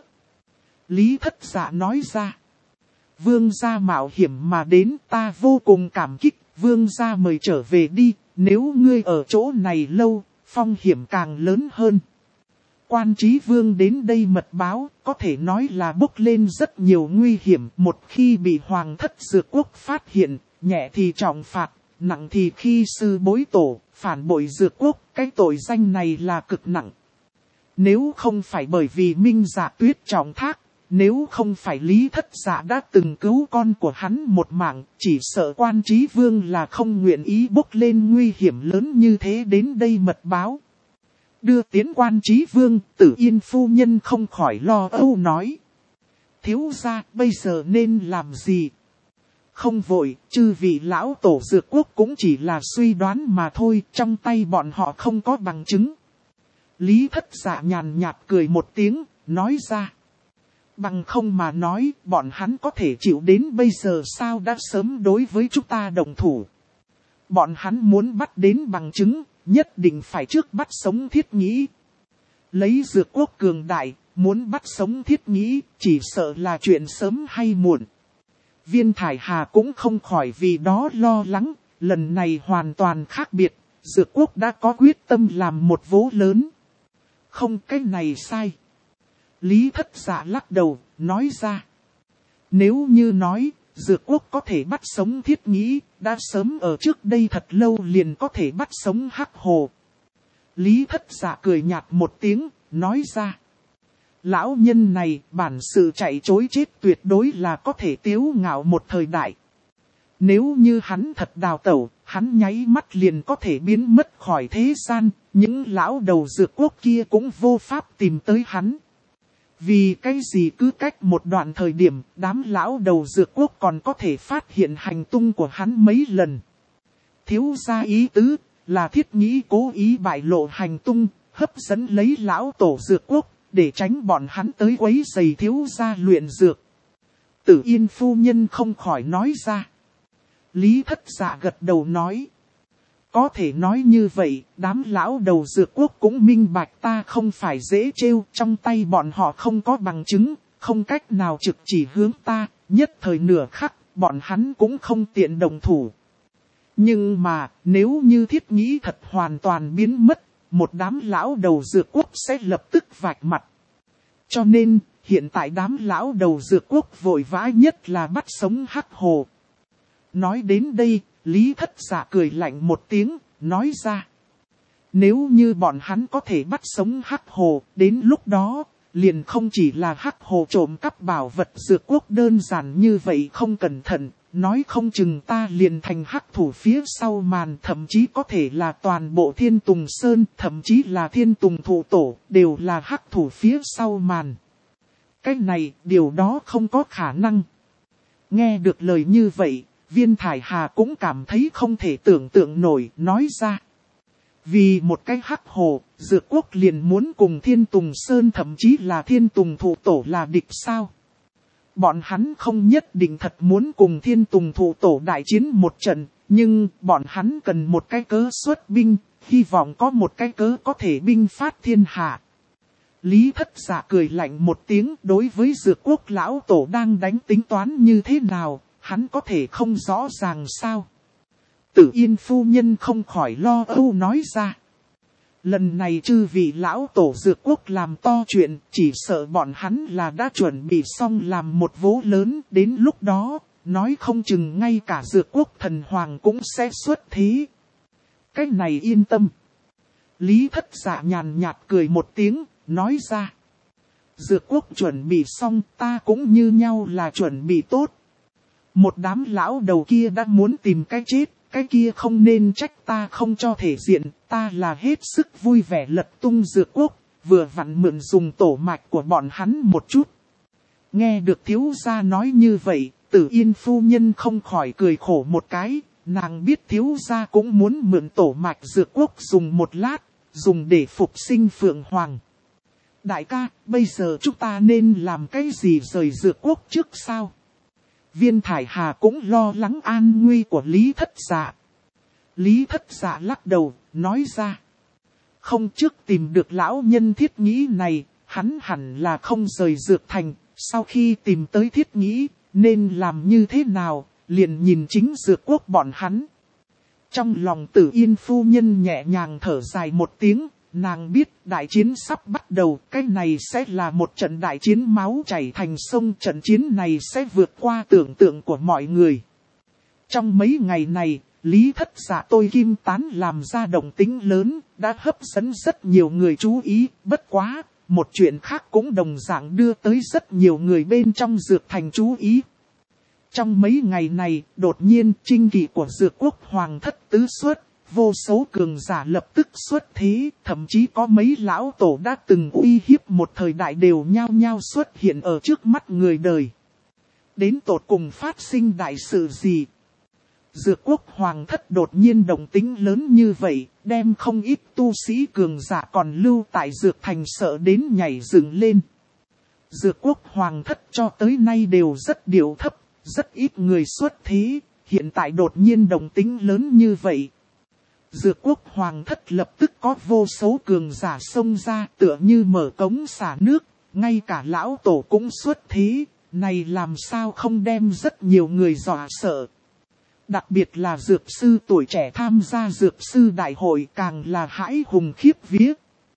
[SPEAKER 1] Lý Thất Dạ nói ra. Vương gia mạo hiểm mà đến, ta vô cùng cảm kích, vương gia mời trở về đi, nếu ngươi ở chỗ này lâu, phong hiểm càng lớn hơn. Quan Chí Vương đến đây mật báo, có thể nói là bốc lên rất nhiều nguy hiểm, một khi bị Hoàng thất Dược Quốc phát hiện, nhẹ thì trọng phạt, nặng thì khi sư bối tổ, phản bội Dược Quốc, cái tội danh này là cực nặng. Nếu không phải bởi vì Minh Dạ Tuyết trọng thác, nếu không phải Lý Thất Dạ đã từng cứu con của hắn một mạng, chỉ sợ Quan Chí Vương là không nguyện ý bốc lên nguy hiểm lớn như thế đến đây mật báo. Đưa tiến Quan Chí Vương, Tử Yên phu nhân không khỏi lo âu nói. Thiếu gia, bây giờ nên làm gì? Không vội, chư vị lão tổ Dược Quốc cũng chỉ là suy đoán mà thôi, trong tay bọn họ không có bằng chứng. Lý Thất Dạ nhàn nhạt cười một tiếng, nói ra. Bằng không mà nói, bọn hắn có thể chịu đến bây giờ sao đã sớm đối với chúng ta đồng thủ. Bọn hắn muốn bắt đến bằng chứng, nhất định phải trước bắt sống Thiết Nghĩ. Lấy Dược Quốc cường đại, muốn bắt sống Thiết Nghĩ, chỉ sợ là chuyện sớm hay muộn. Viên Thải Hà cũng không khỏi vì đó lo lắng, lần này hoàn toàn khác biệt, Dược Quốc đã có quyết tâm làm một vố lớn. Không, cái này sai. Lý Thất Dạ lắc đầu, nói ra. Nếu như nói, Dược Quốc có thể bắt sống Thiết Nghĩ, đã sớm ở trước đây thật lâu liền có thể bắt sống hắc hồ. Lý Thất Dạ cười nhạt một tiếng, nói ra. Lão nhân này, bản sự chạy chối chết tuyệt đối là có thể tiếu ngạo một thời đại. Nếu như hắn thật đào tẩu, hắn nháy mắt liền có thể biến mất khỏi thế gian, những lão đầu Dược Quốc kia cũng vô pháp tìm tới hắn. Vì cái gì cứ cách một đoạn thời điểm, đám lão đầu Dược Quốc còn có thể phát hiện hành tung của hắn mấy lần. Thiếu gia ý tứ, là Thiết Nghĩ cố ý bại lộ hành tung, hấp dẫn lấy lão tổ Dược Quốc, để tránh bọn hắn tới quấy rầy thiếu gia luyện dược. Tử Yên phu nhân không khỏi nói ra. Lý Thất Dạ gật đầu nói. Có thể nói như vậy, đám lão đầu Dược Quốc cũng minh bạch ta không phải dễ trêu, trong tay bọn họ không có bằng chứng, không cách nào trực chỉ hướng ta, nhất thời nửa khắc, bọn hắn cũng không tiện đồng thủ. Nhưng mà, nếu như Thiết Nghĩ thật hoàn toàn biến mất, một đám lão đầu Dược Quốc sẽ lập tức vạch mặt. Cho nên, hiện tại đám lão đầu Dược Quốc vội vã nhất là bắt sống hắc hồ. Nói đến đây, Lý Thất Dạ cười lạnh một tiếng, nói ra. Nếu như bọn hắn có thể bắt sống hắc hồ, đến lúc đó, liền không chỉ là hắc hồ trộm cắp bảo vật Dược Quốc đơn giản như vậy không cẩn thận, nói không chừng ta liền thành hắc thủ phía sau màn, thậm chí có thể là toàn bộ Thiên Tùng Sơn, thậm chí là Thiên Tùng Thụ Tổ, đều là hắc thủ phía sau màn. Cái này, điều đó không có khả năng. Nghe được lời như vậy, Viên Thải Hà cũng cảm thấy không thể tưởng tượng nổi, nói ra. Vì một cái hắc hồ, Dược Quốc liền muốn cùng Thiên Tùng Sơn thậm chí là Thiên Tùng Thụ Tổ là địch sao? Bọn hắn không nhất định thật muốn cùng Thiên Tùng Thụ Tổ đại chiến một trận, nhưng bọn hắn cần một cái cớ xuất binh, hy vọng có một cái cớ có thể binh phát thiên hạ. Lý Thất Dạ cười lạnh một tiếng, đối với Dược Quốc lão tổ đang đánh tính toán như thế nào, hắn có thể không rõ ràng sao? Tử Yên phu nhân không khỏi lo âu nói ra. Lần này chư vị lão tổ Dược Quốc làm to chuyện, chỉ sợ bọn hắn là đã chuẩn bị xong làm một vố lớn, đến lúc đó, nói không chừng ngay cả Dược Quốc thần hoàng cũng sẽ xuất thế. Cái này yên tâm. Lý Thất Dạ nhàn nhạt cười một tiếng, nói ra. Dược Quốc chuẩn bị xong, ta cũng như nhau là chuẩn bị tốt. Một đám lão đầu kia đã muốn tìm cái chết, cái kia không nên trách ta không cho thể diện, ta là hết sức vui vẻ lật tung Dược Quốc, vừa vặn mượn dùng tổ mạch của bọn hắn một chút. Nghe được thiếu gia nói như vậy, Tử Yên phu nhân không khỏi cười khổ một cái, nàng biết thiếu gia cũng muốn mượn tổ mạch Dược Quốc dùng một lát, dùng để phục sinh Phượng Hoàng. Đại ca, bây giờ chúng ta nên làm cái gì rời Dược Quốc trước sao? Viên Thải Hà cũng lo lắng an nguy của Lý Thất Dạ. Lý Thất Dạ lắc đầu, nói ra. Không, trước tìm được lão nhân Thiết Nghĩ này, hắn hẳn là không rời Dược Thành. Sau khi tìm tới Thiết Nghĩ, nên làm như thế nào, liền nhìn chính Dược Quốc bọn hắn. Trong lòng Tử Yên phu nhân nhẹ nhàng thở dài một tiếng. Nàng biết đại chiến sắp bắt đầu, cái này sẽ là một trận đại chiến máu chảy thành sông, trận chiến này sẽ vượt qua tưởng tượng của mọi người. Trong mấy ngày này, Lý Thất Dạ tôi kim tán làm ra động tĩnh lớn, đã hấp dẫn rất nhiều người chú ý, bất quá, một chuyện khác cũng đồng dạng đưa tới rất nhiều người bên trong Dược Thành chú ý. Trong mấy ngày này, đột nhiên chinh kỵ của Dược Quốc Hoàng thất tứ xuất. Vô số cường giả lập tức xuất thế, thậm chí có mấy lão tổ đã từng uy hiếp một thời đại đều nhao nhao xuất hiện ở trước mắt người đời. Đến tột cùng phát sinh đại sự gì? Dược Quốc Hoàng thất đột nhiên động tính lớn như vậy, đem không ít tu sĩ cường giả còn lưu tại Dược Thành sợ đến nhảy dựng lên. Dược Quốc Hoàng thất cho tới nay đều rất điệu thấp, rất ít người xuất thế, hiện tại đột nhiên động tính lớn như vậy. Dược Quốc Hoàng thất lập tức có vô số cường giả xông ra tựa như mở cống xả nước, ngay cả lão tổ cũng xuất thế, này làm sao không đem rất nhiều người dọa sợ. Đặc biệt là dược sư tuổi trẻ tham gia dược sư đại hội càng là hãi hùng khiếp vía.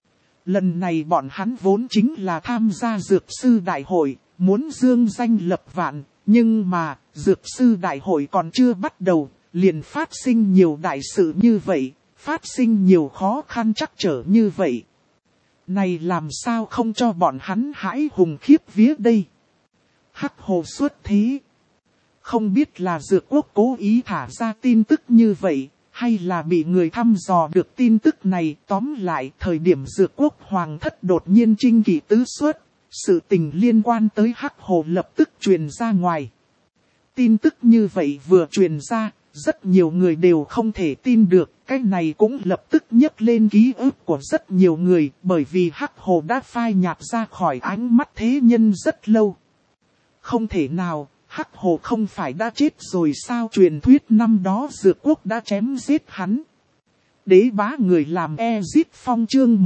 [SPEAKER 1] Lần này bọn hắn vốn chính là tham gia dược sư đại hội, muốn dương danh lập vạn, nhưng mà dược sư đại hội còn chưa bắt đầu. Liền phát sinh nhiều đại sự như vậy, phát sinh nhiều khó khăn trắc trở như vậy. Này làm sao không cho bọn hắn hãi hùng khiếp vía đây? Hắc hồ xuất thế. Không biết là Dược Quốc cố ý thả ra tin tức như vậy, hay là bị người thăm dò được tin tức này. Tóm lại, thời điểm Dược Quốc Hoàng thất đột nhiên chinh kỵ tứ xuất, sự tình liên quan tới Hắc hồ lập tức truyền ra ngoài. Tin tức như vậy vừa truyền ra, rất nhiều người đều không thể tin được, cái này cũng lập tức nhấc lên ký ức của rất nhiều người, bởi vì Hắc hồ đã phai nhạt ra khỏi ánh mắt thế nhân rất lâu. Không thể nào, Hắc hồ không phải đã chết rồi sao? Truyền thuyết năm đó Dược Quốc đã chém giết hắn. Đế bá người làm Ezip Phong chương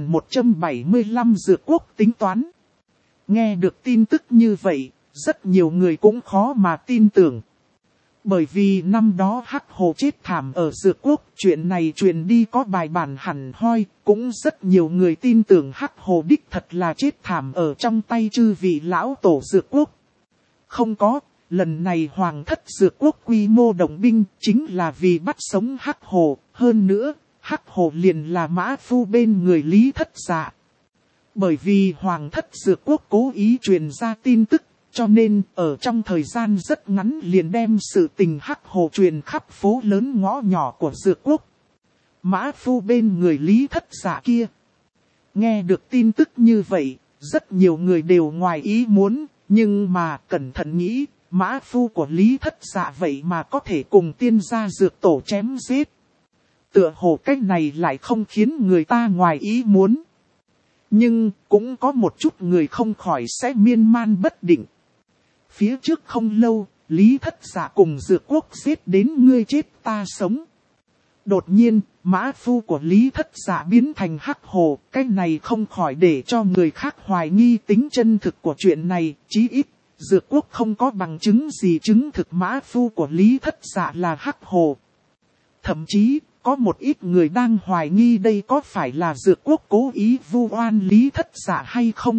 [SPEAKER 1] 1175 Dược Quốc tính toán. Nghe được tin tức như vậy, rất nhiều người cũng khó mà tin tưởng. Bởi vì năm đó Hắc hồ chết thảm ở Dược Quốc, chuyện này truyền đi có bài bản hẳn hoi, cũng rất nhiều người tin tưởng Hắc hồ đích thật là chết thảm ở trong tay chư vị lão tổ Dược Quốc. Không có, lần này Hoàng thất Dược Quốc quy mô động binh chính là vì bắt sống Hắc hồ, hơn nữa, Hắc hồ liền là mã phu bên người Lý Thất Dạ. Bởi vì Hoàng thất Dược Quốc cố ý truyền ra tin tức, cho nên ở trong thời gian rất ngắn liền đem sự tình Hắc hồ truyền khắp phố lớn ngõ nhỏ của Dược Quốc. Mã phu bên người Lý Thất Dạ kia. Nghe được tin tức như vậy, rất nhiều người đều ngoài ý muốn, nhưng mà cẩn thận nghĩ, mã phu của Lý Thất Dạ vậy mà có thể cùng tiên gia dược tổ chém giết. Tựa hồ cách này lại không khiến người ta ngoài ý muốn. Nhưng cũng có một chút người không khỏi sẽ miên man bất định. Phía trước không lâu, Lý Thất Dạ cùng Dược Quốc giết đến ngươi chết ta sống. Đột nhiên, mã phu của Lý Thất Dạ biến thành Hắc hồ, cái này không khỏi để cho người khác hoài nghi tính chân thực của chuyện này, chí ít, Dược quốc không có bằng chứng gì chứng thực mã phu của Lý Thất Dạ là Hắc Hồ. Thậm chí, có một ít người đang hoài nghi đây có phải là Dược quốc cố ý vu oan Lý Thất Dạ hay không.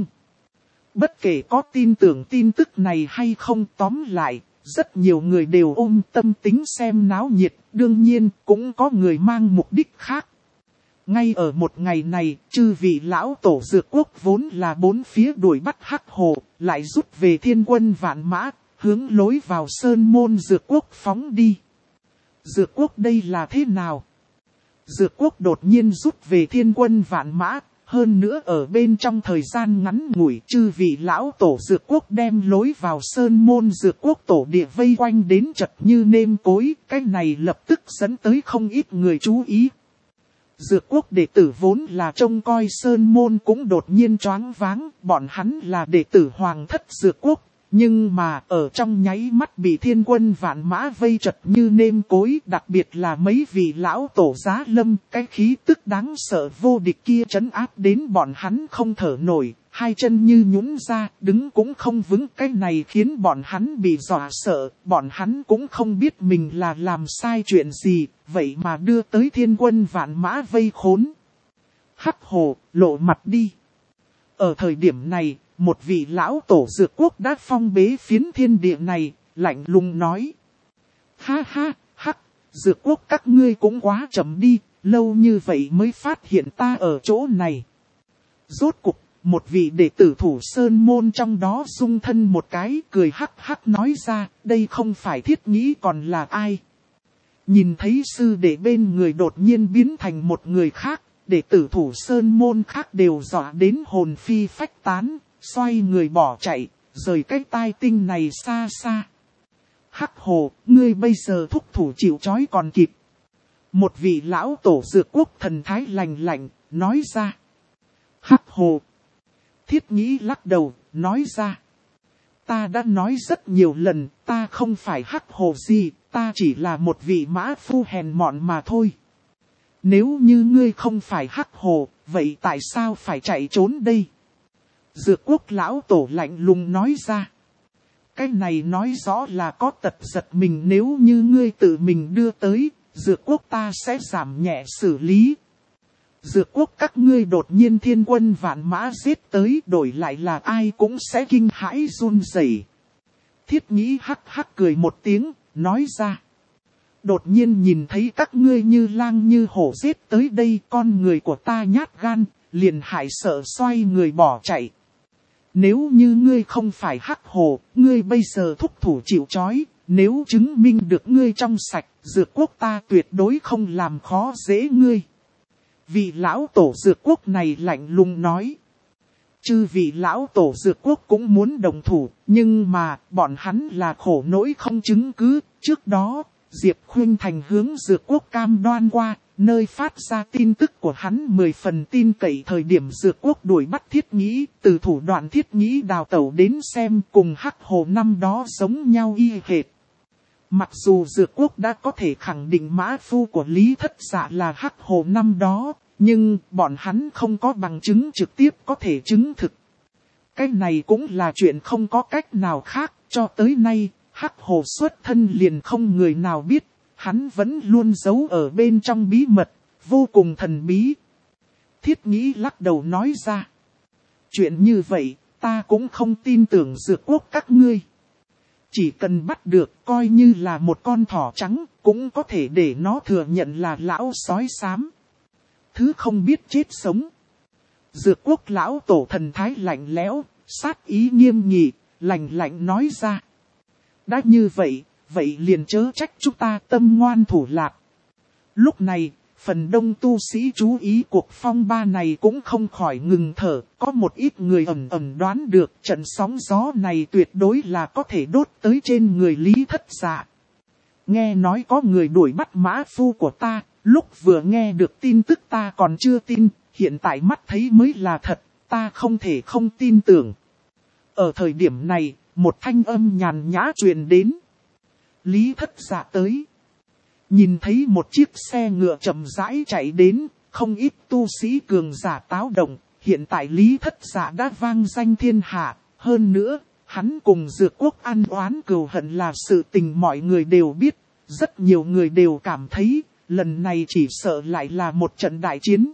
[SPEAKER 1] Bất kể có tin tưởng tin tức này hay không, tóm lại, rất nhiều người đều ôm tâm tính xem náo nhiệt, đương nhiên cũng có người mang mục đích khác. Ngay ở một ngày này, chư vị lão tổ Dược quốc vốn là bốn phía đuổi bắt Hắc Hồ, lại rút về Thiên Quân Vạn Mã, hướng lối vào sơn môn Dược quốc phóng đi. Dược quốc đây là thế nào? Dược quốc đột nhiên rút về Thiên Quân Vạn Mã, hơn nữa ở bên trong thời gian ngắn ngủi, chư vị lão tổ Dược quốc đem lối vào sơn môn Dược quốc tổ địa vây quanh đến chật như nêm cối, cái này lập tức dẫn tới không ít người chú ý. Dược quốc đệ tử vốn là trông coi sơn môn cũng đột nhiên choáng váng, bọn hắn là đệ tử hoàng thất Dược quốc. Nhưng mà ở trong nháy mắt bị Thiên Quân Vạn Mã vây chật như nêm cối, đặc biệt là mấy vị lão tổ Giá Lâm, cái khí tức đáng sợ vô địch kia trấn áp đến bọn hắn không thở nổi, hai chân như nhũn ra, đứng cũng không vững, cái này khiến bọn hắn bị dọa sợ, bọn hắn cũng không biết mình là làm sai chuyện gì, vậy mà đưa tới Thiên Quân Vạn Mã vây khốn. Hắc Hồ, lộ mặt đi. Ở thời điểm này, một vị lão tổ Dược quốc đã phong bế phiến thiên địa này, lạnh lùng nói. Ha ha, hắc, Dược quốc các ngươi cũng quá chậm đi, lâu như vậy mới phát hiện ta ở chỗ này. Rốt cục, một vị đệ tử thủ sơn môn trong đó rung thân một cái, cười hắc hắc nói ra, đây không phải Thiết Nghĩ còn là ai. Nhìn thấy sư đệ bên người đột nhiên biến thành một người khác, đệ tử thủ sơn môn khác đều dọa đến hồn phi phách tán. Xoay người bỏ chạy, rời cái tai tinh này xa xa. Hắc Hồ, ngươi bây giờ thúc thủ chịu trói còn kịp. Một vị lão tổ Dược quốc thần thái lạnh lạnh, nói ra. Hắc Hồ. Thiết Nghĩ lắc đầu, nói ra. Ta đã nói rất nhiều lần, ta không phải Hắc Hồ gì, ta chỉ là một vị mã phu hèn mọn mà thôi. Nếu như ngươi không phải Hắc Hồ, vậy tại sao phải chạy trốn đây? Dược quốc lão tổ lạnh lùng nói ra. Cái này nói rõ là có tật giật mình, nếu như ngươi tự mình đưa tới, Dược quốc ta sẽ giảm nhẹ xử lý. Dược quốc các ngươi đột nhiên Thiên Quân Vạn Mã giết tới, đổi lại là ai cũng sẽ kinh hãi run rẩy. Thiết Nghĩ hắc hắc cười một tiếng, nói ra. Đột nhiên nhìn thấy các ngươi như lang như hổ giết tới đây, con người của ta nhát gan, liền hại sợ xoay người bỏ chạy. Nếu như ngươi không phải Hắc Hồ, ngươi bây giờ thúc thủ chịu trói, nếu chứng minh được ngươi trong sạch, Dược quốc ta tuyệt đối không làm khó dễ ngươi. Vị lão tổ Dược quốc này lạnh lùng nói. Chư vị lão tổ Dược quốc cũng muốn đồng thủ, nhưng mà bọn hắn là khổ nỗi không chứng cứ. Trước đó, Diệp Khuynh Thành hướng Dược quốc cam đoan qua, nơi phát ra tin tức của hắn 10 phần tin cậy. Thời điểm Dược quốc đuổi bắt Thiết Nghĩ, từ thủ đoạn Thiết Nghĩ đào tẩu đến xem, cùng Hắc Hồ năm đó giống nhau y hệt. Mặc dù Dược quốc đã có thể khẳng định mã phu của Lý Thất Dạ là Hắc Hồ năm đó, nhưng bọn hắn không có bằng chứng trực tiếp có thể chứng thực. Cái này cũng là chuyện không có cách nào khác, cho tới nay, Hắc Hồ xuất thân liền không người nào biết. Hắn vẫn luôn giấu ở bên trong bí mật, vô cùng thần bí. Thiết Nghĩ lắc đầu nói ra. Chuyện như vậy, ta cũng không tin tưởng Dược quốc các ngươi. Chỉ cần bắt được, coi như là một con thỏ trắng, cũng có thể để nó thừa nhận là lão sói xám. Thứ không biết chết sống. Dược quốc lão tổ thần thái lạnh lẽo, sát ý nghiêm nghị, lạnh lạnh nói ra. Đã như vậy, vậy liền chớ trách chúng ta tâm ngoan thủ lạc. Lúc này, phần đông tu sĩ chú ý cuộc phong ba này cũng không khỏi ngừng thở. Có một ít người ẩn ẩn đoán được trận sóng gió này tuyệt đối là có thể đốt tới trên người Lý Thất Dạ. Nghe nói có người đuổi bắt mã phu của ta, lúc vừa nghe được tin tức ta còn chưa tin, hiện tại mắt thấy mới là thật, ta không thể không tin tưởng. Ở thời điểm này, một thanh âm nhàn nhã truyền đến. Lý Thất Dạ tới. Nhìn thấy một chiếc xe ngựa chậm rãi chạy đến, không ít tu sĩ cường giả táo động. Hiện tại Lý Thất Dạ đã vang danh thiên hạ. Hơn nữa, Hắn cùng Dược Quốc ăn oán cừu hận là sự tình mọi người đều biết. Rất nhiều người đều cảm thấy, lần này chỉ sợ lại là một trận đại chiến.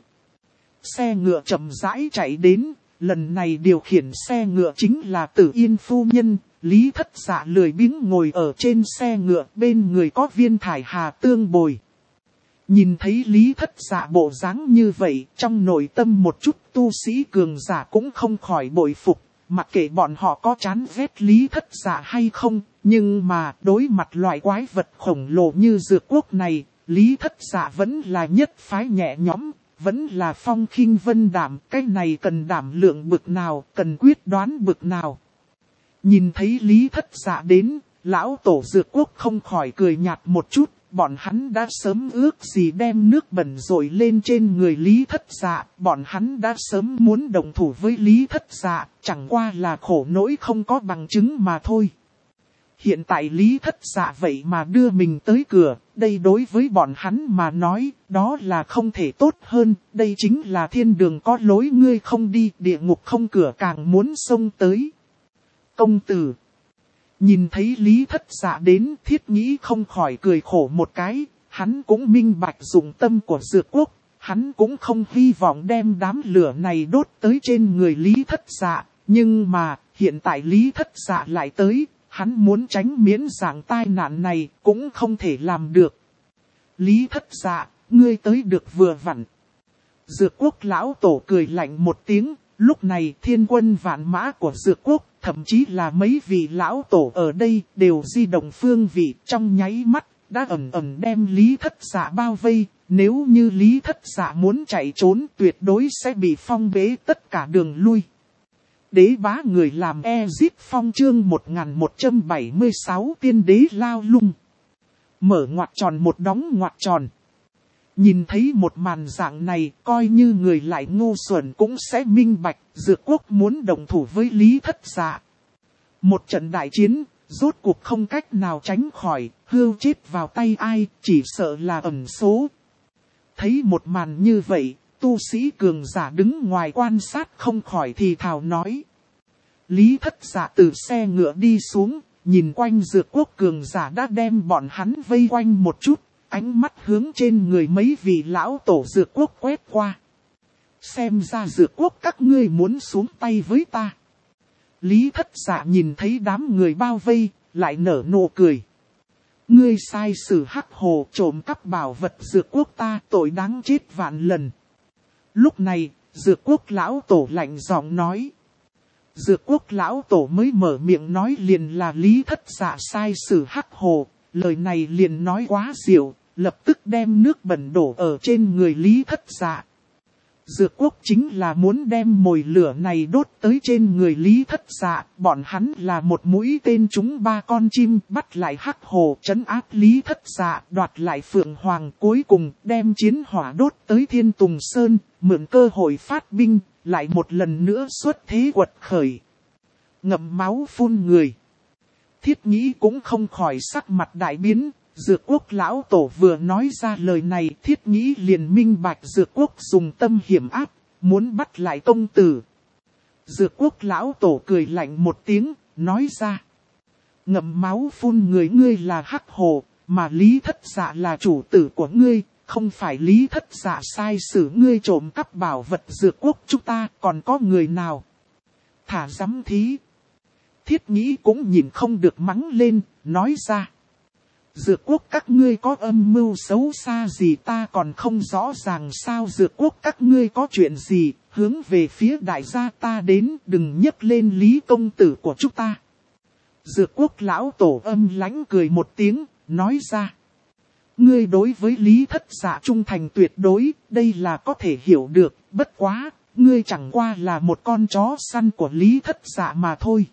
[SPEAKER 1] Xe ngựa chậm rãi chạy đến, lần này điều khiển xe ngựa chính là Tử Yên phu nhân. Lý Thất Dạ lười biếng ngồi ở trên xe ngựa, bên người có Viên Thải Hà tương bồi. Nhìn thấy Lý Thất Dạ bộ dáng như vậy, trong nội tâm một chút tu sĩ cường giả cũng không khỏi bội phục. Mặc kệ bọn họ có chán ghét Lý Thất Dạ hay không, nhưng mà đối mặt loại quái vật khổng lồ như Dược Quốc này, Lý Thất Dạ vẫn là nhất phái nhẹ nhõm, vẫn là phong khinh vân đạm. Cái này cần đảm lượng bực nào, cần quyết đoán bực nào. Nhìn thấy Lý Thất Dạ đến, lão tổ Dược Quốc không khỏi cười nhạt một chút. Bọn hắn đã sớm ước gì đem nước bẩn rội lên trên người Lý Thất Dạ. Bọn hắn đã sớm muốn đồng thủ với Lý Thất Dạ, chẳng qua là khổ nỗi không có bằng chứng mà thôi. Hiện tại Lý Thất Dạ vậy mà đưa mình tới cửa, đây đối với bọn hắn mà nói, đó là không thể tốt hơn. Đây chính là thiên đường có lối ngươi không đi, địa ngục không cửa càng muốn xông tới. Công tử. Nhìn thấy Lý Thất Dạ đến, Thiết Nghĩ không khỏi cười khổ một cái, hắn cũng minh bạch dụng tâm của Dược Quốc, hắn cũng không hy vọng đem đám lửa này đốt tới trên người Lý Thất Dạ, nhưng mà, hiện tại Lý Thất Dạ lại tới, hắn muốn tránh miễn dạng tai nạn này, cũng không thể làm được. Lý Thất Dạ, ngươi tới được vừa vặn. Dược Quốc lão tổ cười lạnh một tiếng, lúc này thiên quân vạn mã của Dược Quốc, thậm chí là mấy vị lão tổ ở đây đều di động phương vị trong nháy mắt, đã ẩn ẩn đem Lý Thất Dạ bao vây. Nếu như Lý Thất Dạ muốn chạy trốn tuyệt đối sẽ bị phong bế tất cả đường lui. Đế bá người làm Ezip Phong chương 1176 tiên đế lao lung. Mở ngoặc tròn một đóng ngoặc tròn. Nhìn thấy một màn dạng này, coi như người lại ngu xuẩn cũng sẽ minh bạch, Dược Quốc muốn đồng thủ với Lý Thất Dạ. Một trận đại chiến, rốt cuộc không cách nào tránh khỏi, hươu chết vào tay ai, chỉ sợ là ẩn số. Thấy một màn như vậy, tu sĩ cường giả đứng ngoài quan sát không khỏi thì thào nói. Lý Thất Dạ từ xe ngựa đi xuống, nhìn quanh Dược Quốc cường giả đã đem bọn hắn vây quanh một chút. Ánh mắt hướng trên người mấy vị lão tổ Dược Quốc quét qua. Xem ra Dược Quốc các ngươi muốn xuống tay với ta. Lý Thất Dạ nhìn thấy đám người bao vây, lại nở nụ cười. Ngươi sai sử hắc hồ trộm cắp bảo vật Dược Quốc ta, tội đáng chết vạn lần. Lúc này, Dược Quốc lão tổ lạnh giọng nói. Dược Quốc lão tổ mới mở miệng nói liền là Lý Thất Dạ sai sử hắc hồ. Lời này liền nói quá diệu, lập tức đem nước bẩn đổ ở trên người Lý Thất Dạ. Dược Quốc chính là muốn đem mồi lửa này đốt tới trên người Lý Thất Dạ. Bọn hắn là một mũi tên trúng 3 con chim, bắt lại hắc hồ, trấn áp Lý Thất Dạ, đoạt lại Phượng Hoàng, cuối cùng đem chiến hỏa đốt tới Thiên Tùng Sơn, mượn cơ hội phát binh, lại một lần nữa xuất thế quật khởi. Ngậm máu phun người. Thiết Nghĩ cũng không khỏi sắc mặt đại biến. Dược Quốc lão tổ vừa nói ra lời này, Thiết Nghĩ liền minh bạch Dược Quốc dùng tâm hiểm ác, muốn bắt lại công tử. Dược Quốc lão tổ cười lạnh một tiếng, nói ra. Ngậm máu phun người ngươi là hắc hồ, mà Lý Thất Dạ là chủ tử của ngươi, không phải Lý Thất Dạ sai sử ngươi trộm cắp bảo vật Dược Quốc chúng ta, còn có người nào? Thả dám thí. Thiết Nghĩ cũng nhìn không được mắng lên, nói ra. Dược Quốc các ngươi có âm mưu xấu xa gì ta còn không rõ ràng sao? Dược Quốc các ngươi có chuyện gì, hướng về phía đại gia ta đến, đừng nhấc lên Lý công tử của chúng ta. Dược Quốc lão tổ âm lãnh cười một tiếng, nói ra. Ngươi đối với Lý Thất Dạ trung thành tuyệt đối, đây là có thể hiểu được, bất quá, ngươi chẳng qua là một con chó săn của Lý Thất Dạ mà thôi.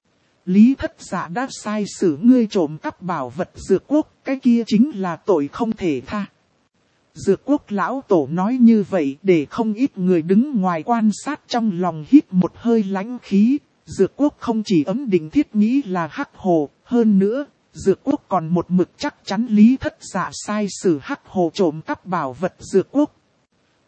[SPEAKER 1] Lý Thất Dạ đã sai sử ngươi trộm cắp bảo vật Dược Quốc, cái kia chính là tội không thể tha. Dược Quốc lão tổ nói như vậy để không ít người đứng ngoài quan sát trong lòng hít một hơi lãnh khí. Dược Quốc không chỉ ấm định Thiết Nghĩ là hắc hồ, hơn nữa, Dược Quốc còn một mực chắc chắn Lý Thất Dạ sai sử hắc hồ trộm cắp bảo vật Dược Quốc.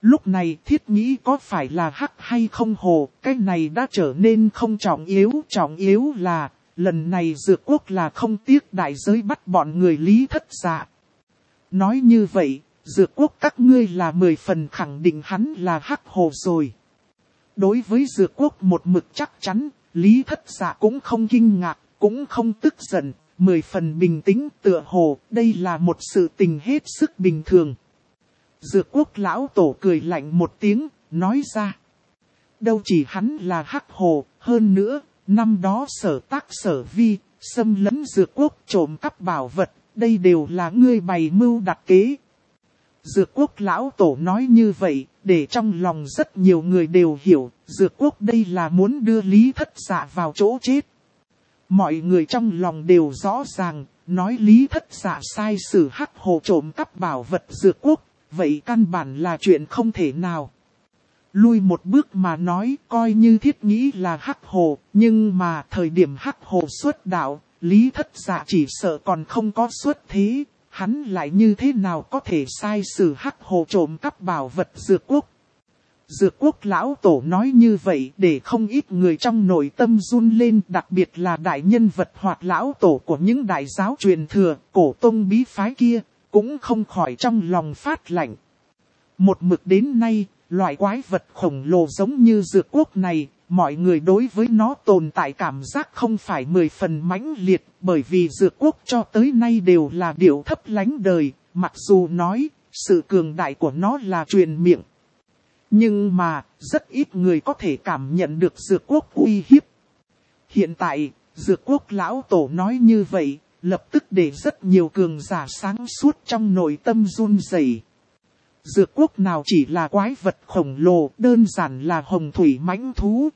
[SPEAKER 1] Lúc này thiết nghĩ có phải là hắc hay không hồ, cái này đã trở nên không trọng yếu là, lần này Dược Quốc là không tiếc đại giới bắt bọn người Lý Thất Dạ. Nói như vậy, Dược Quốc các ngươi là 10 phần khẳng định hắn là hắc hồ rồi. Đối với Dược Quốc một mực chắc chắn, Lý Thất Dạ cũng không kinh ngạc, cũng không tức giận, 10 phần bình tĩnh tựa hồ, đây là một sự tình hết sức bình thường. Dược Quốc lão tổ cười lạnh một tiếng, nói ra. Đâu chỉ hắn là hắc hồ, hơn nữa, năm đó Sở Tác Sở Vi, xâm lấn Dược Quốc trộm cắp bảo vật, đây đều là ngươi bày mưu đặt kế. Dược Quốc lão tổ nói như vậy, để trong lòng rất nhiều người đều hiểu, Dược Quốc đây là muốn đưa Lý Thất Dạ vào chỗ chết. Mọi người trong lòng đều rõ ràng, nói Lý Thất Dạ sai sử hắc hồ trộm cắp bảo vật Dược Quốc, vậy căn bản là chuyện không thể nào. Lui một bước mà nói, coi như thiết nghĩ là hắc hồ, nhưng mà thời điểm hắc hồ xuất đạo, Lý Thất Dạ chỉ sợ còn không có xuất thế, hắn lại như thế nào có thể sai sử hắc hồ trộm cắp bảo vật Dược Quốc. Dược Quốc lão tổ nói như vậy để không ít người trong nội tâm run lên, đặc biệt là đại nhân vật hoặc lão tổ của những đại giáo truyền thừa, cổ tông bí phái kia, cũng không khỏi trong lòng phát lạnh. Một mực đến nay, loại quái vật khổng lồ giống như Dược Quốc này, mọi người đối với nó tồn tại cảm giác không phải 10 phần mãnh liệt, bởi vì Dược Quốc cho tới nay đều là điệu thấp lánh đời, mặc dù nói, sự cường đại của nó là truyền miệng. Nhưng mà, rất ít người có thể cảm nhận được Dược Quốc uy hiếp. Hiện tại, Dược Quốc lão tổ nói như vậy, lập tức để rất nhiều cường giả sáng suốt trong nội tâm run rẩy. Dược Quốc nào chỉ là quái vật khổng lồ, đơn giản là hồng thủy mãnh thú.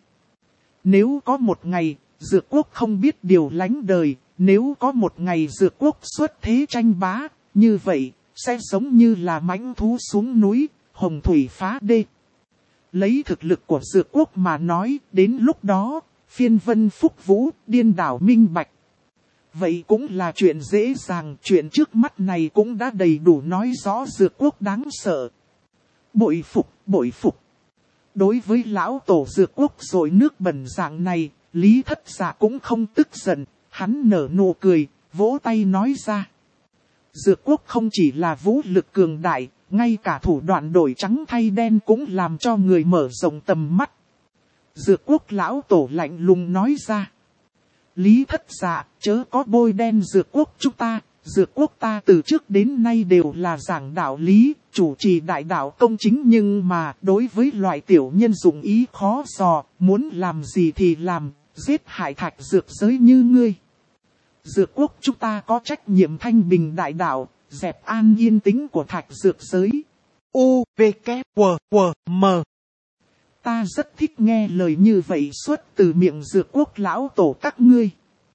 [SPEAKER 1] Nếu có một ngày, Dược Quốc không biết điều lánh đời, nếu có một ngày Dược Quốc xuất thế tranh bá, như vậy, sẽ giống như là mãnh thú xuống núi, hồng thủy phá đê. Lấy thực lực của Dược Quốc mà nói, đến lúc đó, phiên vân phúc vũ, điên đảo minh bạch. Vậy cũng là chuyện dễ dàng, chuyện trước mắt này cũng đã đầy đủ nói rõ Dược Quốc đáng sợ. Bội phục. Đối với lão tổ Dược Quốc rồi nước bẩn dạng này, Lý Thất Dạ cũng không tức giận, hắn nở nụ cười, vỗ tay nói ra. Dược Quốc không chỉ là vũ lực cường đại, ngay cả thủ đoạn đổi trắng thay đen cũng làm cho người mở rộng tầm mắt. Dược Quốc lão tổ lạnh lùng nói ra. Lý Thất Dạ, chớ có bôi đen Dược Quốc chúng ta, Dược Quốc ta từ trước đến nay đều là giảng đạo lý, chủ trì đại đạo công chính, nhưng mà đối với loại tiểu nhân dụng ý khó dò, muốn làm gì thì làm, giết hại Thạch Dược giới như ngươi. Dược Quốc chúng ta có trách nhiệm thanh bình đại đạo, dẹp an yên tĩnh của Thạch Dược giới. U, V, K, W, W, M. Ta rất thích nghe lời như vậy xuất từ miệng Dược Quốc lão tổ các ngươi.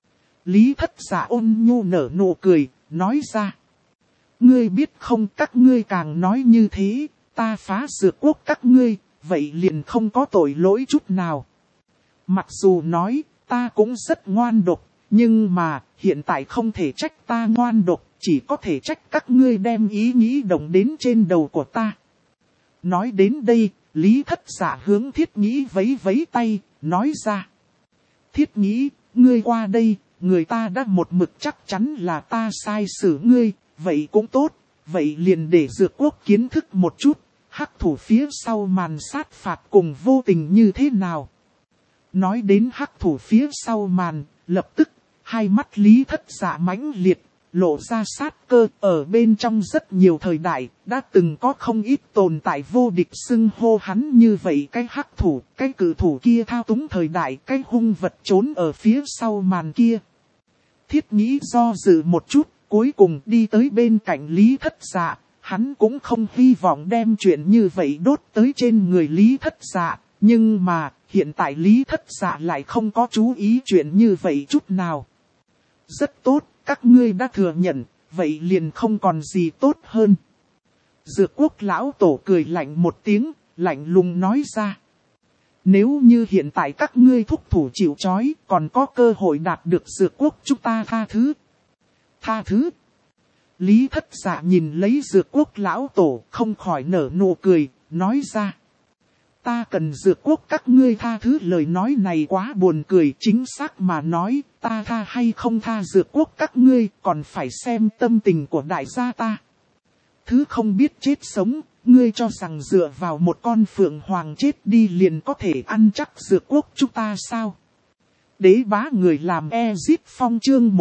[SPEAKER 1] Lý Thất Dạ ôn nhu nở nụ cười, nói ra. Ngươi biết không, các ngươi càng nói như thế, ta phá Dược Quốc các ngươi, vậy liền không có tội lỗi chút nào. Mặc dù nói, ta cũng rất ngoan độc, nhưng mà, hiện tại không thể trách ta ngoan độc, chỉ có thể trách các ngươi đem ý nghĩ động đến trên đầu của ta. Nói đến đây, Lý Thất Dạ hướng Thiết Nghĩ vẫy vẫy tay, nói ra. Thiết Nghĩ, ngươi qua đây, người ta đã một mực chắc chắn là ta sai xử ngươi, vậy cũng tốt, vậy liền để Dược Quốc kiến thức một chút, hắc thủ phía sau màn sát phạt cùng vô tình như thế nào. Nói đến hắc thủ phía sau màn, lập tức, hai mắt Lý Thất Dạ mãnh liệt, lộ ra sát cơ. Ở bên trong rất nhiều thời đại, đã từng có không ít tồn tại vô địch xưng hô hắn như vậy. Cái hắc thủ, cái cử thủ kia thao túng thời đại, cái hung vật trốn ở phía sau màn kia. Thiết Nghĩ do dự một chút, cuối cùng đi tới bên cạnh Lý Thất Dạ. Hắn cũng không hy vọng đem chuyện như vậy đốt tới trên người Lý Thất Dạ. Nhưng mà, hiện tại Lý Thất Dạ lại không có chú ý chuyện như vậy chút nào. Rất tốt, các ngươi đã thừa nhận, vậy liền không còn gì tốt hơn. Dược Quốc lão tổ cười lạnh một tiếng, lạnh lùng nói ra. Nếu như hiện tại các ngươi thúc thủ chịu trói, còn có cơ hội đạt được Dược Quốc chúng ta tha thứ. Tha thứ. Lý Thất Dạ nhìn lấy Dược Quốc lão tổ, không khỏi nở nụ cười, nói ra. Ta cần dược quốc các ngươi tha thứ, lời nói này quá buồn cười, chính xác mà nói, ta tha hay không tha dược quốc các ngươi, còn phải xem tâm tình của đại gia ta. Thứ không biết chết sống, ngươi cho rằng dựa vào một con phượng hoàng chết đi liền có thể ăn chắc dược quốc chúng ta sao? Đế bá người làm Ezip Phong chương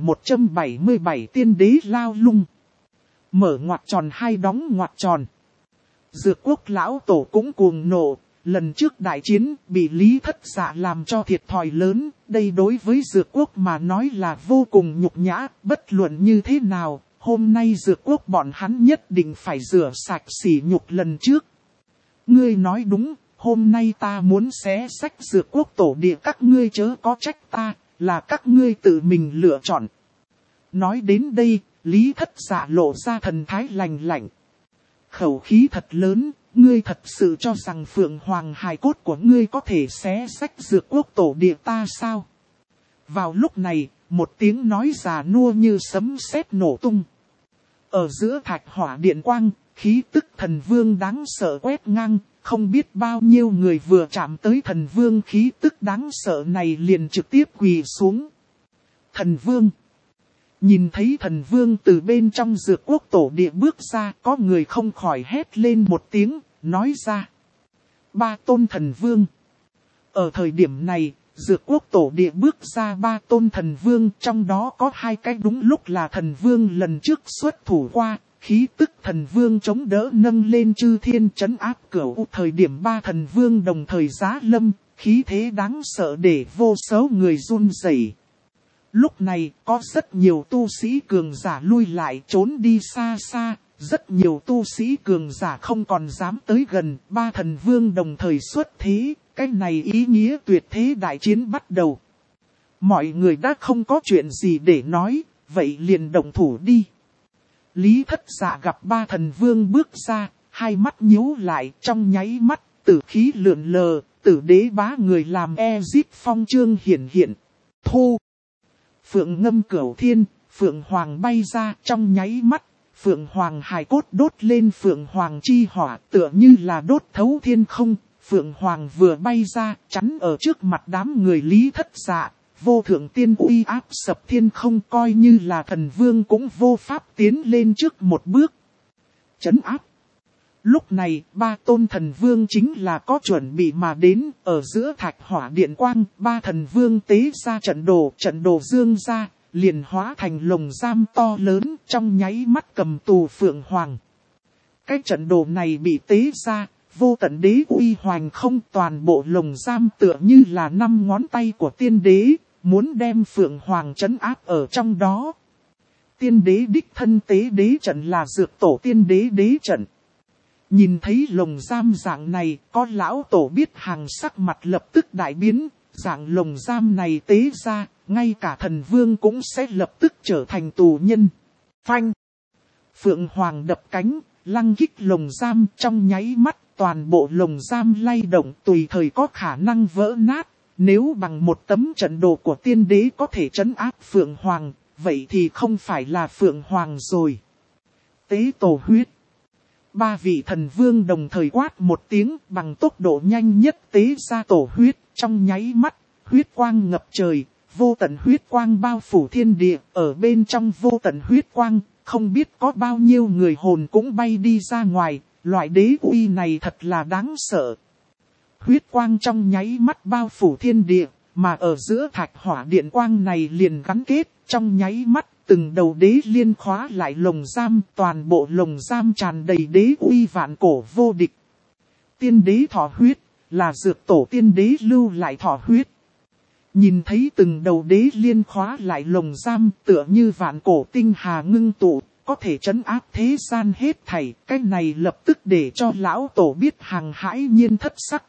[SPEAKER 1] 1177 tiên đế lao lung. Mở ngoặc tròn hai đóng ngoặc tròn. Dược quốc lão tổ cũng cuồng nộ, lần trước đại chiến bị Lý Thất Dạ làm cho thiệt thòi lớn, đây đối với dược quốc mà nói là vô cùng nhục nhã, bất luận như thế nào, hôm nay dược quốc bọn hắn nhất định phải rửa sạch sỉ nhục lần trước. Ngươi nói đúng, hôm nay ta muốn xé xách dược quốc tổ địa, các ngươi chớ có trách ta, là các ngươi tự mình lựa chọn. Nói đến đây, Lý Thất Dạ lộ ra thần thái lạnh lạnh. Khẩu khí thật lớn, ngươi thật sự cho rằng phượng hoàng hài cốt của ngươi có thể xé xách dược quốc tổ địa ta sao? Vào lúc này, một tiếng nói già nua như sấm sét nổ tung. Ở giữa thạch hỏa điện quang, khí tức thần vương đáng sợ quét ngang, không biết bao nhiêu người vừa chạm tới thần vương khí tức đáng sợ này liền trực tiếp quỳ xuống. Thần vương. Nhìn thấy thần vương từ bên trong dược quốc tổ địa bước ra, có người không khỏi hét lên một tiếng, nói ra. Ba tôn thần vương. Ở thời điểm này, dược quốc tổ địa bước ra ba tôn thần vương, trong đó có hai cái đúng lúc là thần vương lần trước xuất thủ qua, khí tức thần vương chống đỡ nâng lên chư thiên trấn áp cửu. Thời điểm ba thần vương đồng thời giá lâm, khí thế đáng sợ để vô số người run rẩy. Lúc này, có rất nhiều tu sĩ cường giả lui lại trốn đi xa xa, rất nhiều tu sĩ cường giả không còn dám tới gần, ba thần vương đồng thời xuất thế, cái này ý nghĩa tuyệt thế đại chiến bắt đầu. Mọi người đã không có chuyện gì để nói, vậy liền động thủ đi. Lý Thất Dạ gặp ba thần vương bước ra, hai mắt nhíu lại, trong nháy mắt, tử khí lượn lờ, tử đế bá người làm Ezip Phong chương hiển hiện. Thu. Phượng ngâm cửu thiên, phượng hoàng bay ra, trong nháy mắt, phượng hoàng hài cốt đốt lên phượng hoàng chi hỏa, tựa như là đốt thấu thiên không. Phượng hoàng vừa bay ra, chắn ở trước mặt đám người Lý Thất Dạ, vô thượng tiên uy áp sập thiên không, coi như là thần vương cũng vô pháp tiến lên trước một bước. Chấn áp. Lúc này, ba tôn thần vương chính là có chuẩn bị mà đến, ở giữa thạch hỏa điện quang, ba thần vương tế ra trận đồ dương ra, liền hóa thành lồng giam to lớn, trong nháy mắt cầm tù phượng hoàng. Cái trận đồ này bị tế ra, vô tận đế uy hoành không, toàn bộ lồng giam tựa như là 5 ngón tay của tiên đế, muốn đem phượng hoàng trấn áp ở trong đó. Tiên đế đích thân tế đế trận là dược tổ tiên đế đế trận. Nhìn thấy lồng giam dạng này, có lão tổ biết hàng sắc mặt lập tức đại biến, dạng lồng giam này tế ra, ngay cả thần vương cũng sẽ lập tức trở thành tù nhân. Phanh! Phượng hoàng đập cánh, lăng kích lồng giam, trong nháy mắt, toàn bộ lồng giam lay động tùy thời có khả năng vỡ nát. Nếu bằng một tấm trận đồ của tiên đế có thể trấn áp phượng hoàng, vậy thì không phải là phượng hoàng rồi. Tế tổ huyết. Ba vị thần vương đồng thời quát một tiếng, bằng tốc độ nhanh nhất tế ra tổ huyết, trong nháy mắt, huyết quang ngập trời, vô tận huyết quang bao phủ thiên địa, ở bên trong vô tận huyết quang, không biết có bao nhiêu người hồn cũng bay đi ra ngoài, loại đế uy này thật là đáng sợ. Huyết quang trong nháy mắt bao phủ thiên địa, mà ở giữa thạch hỏa điện quang này liền gắn kết, trong nháy mắt. Từng đầu đế liên khóa lại lồng giam, toàn bộ lồng giam tràn đầy đế uy vạn cổ vô địch. Tiên đế thọ huyết, là dược tổ tiên đế lưu lại thọ huyết. Nhìn thấy từng đầu đế liên khóa lại lồng giam tựa như vạn cổ tinh hà ngưng tụ, có thể trấn áp thế gian hết thảy, cái này lập tức để cho lão tổ biết hàng hãi nhiên thất sắc.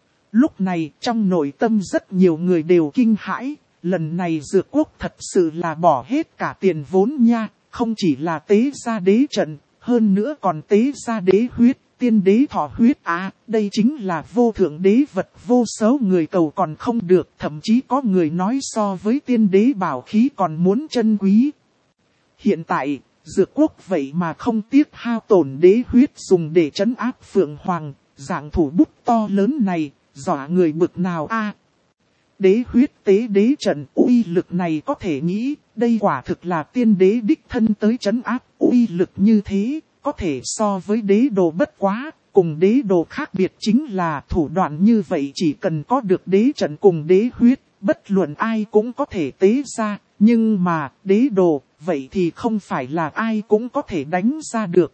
[SPEAKER 1] Lúc này trong nội tâm rất nhiều người đều kinh hãi. Lần này dược quốc thật sự là bỏ hết cả tiền vốn nha, không chỉ là tế ra đế trận, hơn nữa còn tế ra đế huyết, tiên đế thọ huyết. Đây chính là vô thượng đế vật, vô số người cầu còn không được, thậm chí có người nói so với tiên đế bảo khí còn muốn chân quý. Hiện tại, Dược quốc vậy mà không tiếc hao tổn đế huyết dùng để trấn áp Phượng Hoàng, dạng thủ bút to lớn này, dọa người bực nào a? Đế huyết tế đế trận uy lực này có thể nghĩ, đây quả thực là tiên đế đích thân tới trấn áp, uy lực như thế, có thể so với đế đồ bất quá, cùng đế đồ khác biệt chính là thủ đoạn như vậy chỉ cần có được đế trận cùng đế huyết, bất luận ai cũng có thể tế ra, nhưng mà đế đồ, vậy thì không phải là ai cũng có thể đánh ra được.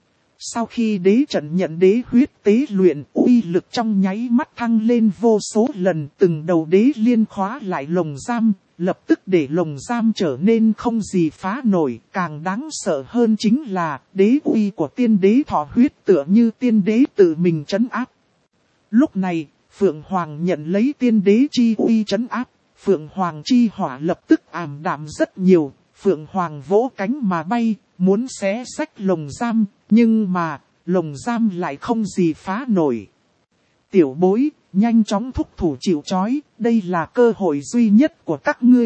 [SPEAKER 1] Sau khi đế trận nhận đế huyết tế luyện, uy lực trong nháy mắt thăng lên vô số lần, từng đầu đế liên khóa lại lồng giam, lập tức để lồng giam trở nên không gì phá nổi. Càng đáng sợ hơn chính là đế uy của tiên đế thọ huyết tựa như tiên đế tự mình trấn áp. Lúc này, Phượng Hoàng nhận lấy tiên đế chi uy trấn áp, Phượng Hoàng chi hỏa lập tức ảm đạm rất nhiều. Phượng Hoàng vỗ cánh mà bay, muốn xé xách lồng giam, nhưng mà, lồng giam lại không gì phá nổi. Tiểu bối, nhanh chóng thúc thủ chịu trói, đây là cơ hội duy nhất của các ngươi.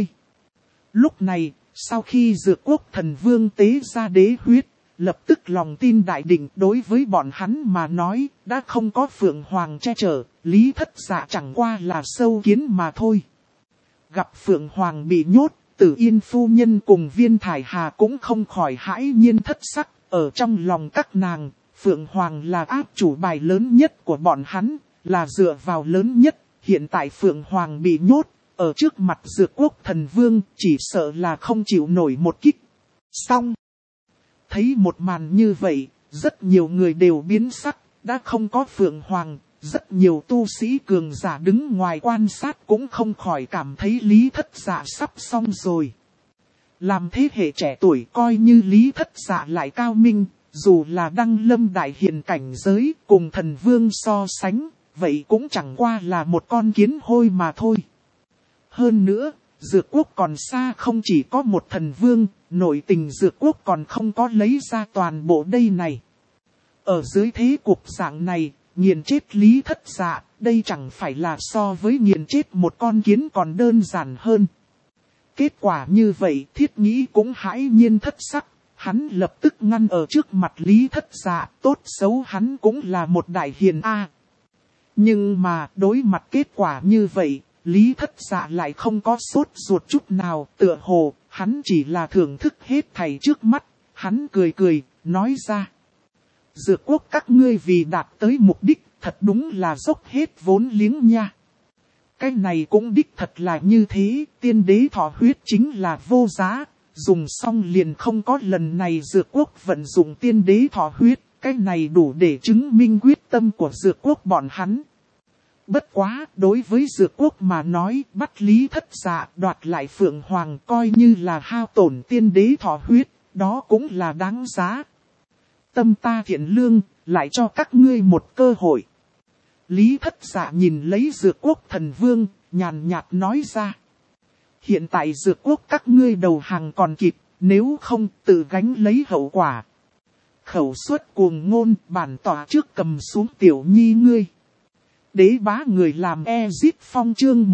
[SPEAKER 1] Lúc này, sau khi Dược Quốc Thần Vương tế ra đế huyết, lập tức lòng tin đại định đối với bọn hắn mà nói, đã không có Phượng Hoàng che chở, Lý Thất Dạ chẳng qua là sâu kiến mà thôi. Gặp Phượng Hoàng bị nhốt, Tử Yên phu nhân cùng Viên Thải Hà cũng không khỏi hãi nhiên thất sắc, ở trong lòng các nàng, Phượng Hoàng là áp chủ bài lớn nhất của bọn hắn, là dựa vào lớn nhất, hiện tại Phượng Hoàng bị nhốt, ở trước mặt Dược Quốc Thần Vương chỉ sợ là không chịu nổi một kích. Xong! Thấy một màn như vậy, rất nhiều người đều biến sắc, đã không có Phượng Hoàng. Rất nhiều tu sĩ cường giả đứng ngoài quan sát cũng không khỏi cảm thấy Lý Thất Dạ sắp xong rồi. Làm thế hệ trẻ tuổi coi như Lý Thất Dạ lại cao minh, dù là đăng lâm đại hiền cảnh giới cùng thần vương so sánh, vậy cũng chẳng qua là một con kiến hôi mà thôi. Hơn nữa, Dược Quốc còn xa không chỉ có một thần vương, nội tình Dược Quốc còn không có lấy ra toàn bộ đây này. Ở dưới thế cục dạng này, nghiền chết Lý Thất Dạ, đây chẳng phải là so với nghiền chết một con kiến còn đơn giản hơn. Kết quả như vậy Thiết Nghĩ cũng hãi nhiên thất sắc, hắn lập tức ngăn ở trước mặt Lý Thất Dạ, tốt xấu hắn cũng là một đại hiền A. Nhưng mà đối mặt kết quả như vậy, Lý Thất Dạ lại không có sốt ruột chút nào, tựa hồ, hắn chỉ là thưởng thức hết thảy trước mắt, hắn cười cười, nói ra. Dược Quốc các ngươi vì đạt tới mục đích, thật đúng là dốc hết vốn liếng nha. Cái này cũng đích thật là như thế, tiên đế thọ huyết chính là vô giá, dùng xong liền không có lần này Dược Quốc vận dụng tiên đế thọ huyết, cái này đủ để chứng minh quyết tâm của Dược Quốc bọn hắn. Bất quá, đối với Dược Quốc mà nói, bắt Lý Thất Dạ đoạt lại Phượng Hoàng coi như là hao tổn tiên đế thọ huyết, đó cũng là đáng giá. Tâm ta thiện lương, lại cho các ngươi một cơ hội. Lý Thất Dạ nhìn lấy Dược Quốc Thần Vương, nhàn nhạt nói ra. Hiện tại Dược Quốc các ngươi đầu hàng còn kịp, nếu không tự gánh lấy hậu quả. Khẩu suất cuồng ngôn, bản tỏa trước cầm xuống tiểu nhi ngươi. Đế bá người làm Ezit Phong chương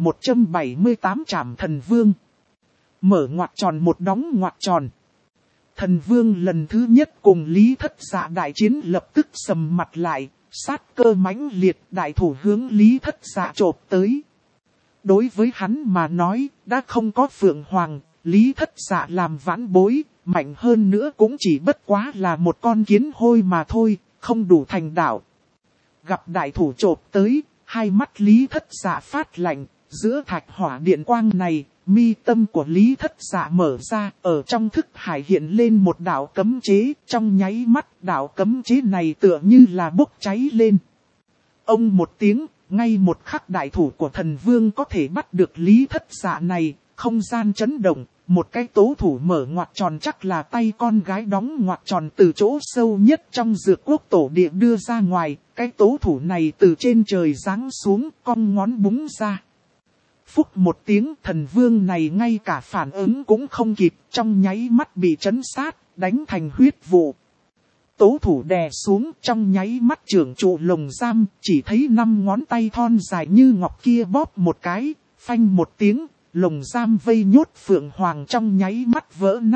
[SPEAKER 1] 1178 trảm thần vương. Mở ngoặc tròn một đóng ngoặc tròn. Thần vương lần thứ nhất cùng Lý Thất Dạ đại chiến lập tức sầm mặt lại, sát cơ mãnh liệt đại thủ hướng Lý Thất Dạ chộp tới. Đối với hắn mà nói, đã không có Phượng Hoàng, Lý Thất Dạ làm vãn bối, mạnh hơn nữa cũng chỉ bất quá là một con kiến hôi mà thôi, không đủ thành đạo. Gặp đại thủ chộp tới, hai mắt Lý Thất Dạ phát lạnh, giữa thạch hỏa điện quang này, mi tâm của Lý Thất Dạ mở ra, ở trong thức hải hiện lên một đạo cấm chế, trong nháy mắt đạo cấm chế này tựa như là bốc cháy lên. Ông một tiếng, ngay một khắc đại thủ của thần vương có thể bắt được Lý Thất Dạ này, không gian chấn động, một cái tố thủ mở ngoặc tròn chắc là tay con gái đóng ngoặc tròn từ chỗ sâu nhất trong Dược Quốc tổ địa đưa ra ngoài, cái tố thủ này từ trên trời giáng xuống, cong ngón búng ra. Phúc một tiếng thần vương này ngay cả phản ứng cũng không kịp, trong nháy mắt bị trấn sát, đánh thành huyết vụ. Tố thủ đè xuống trong nháy mắt trưởng trụ lồng giam, chỉ thấy 5 ngón tay thon dài như ngọc kia bóp một cái, phanh một tiếng, lồng giam vây nhốt Phượng Hoàng trong nháy mắt vỡ nát,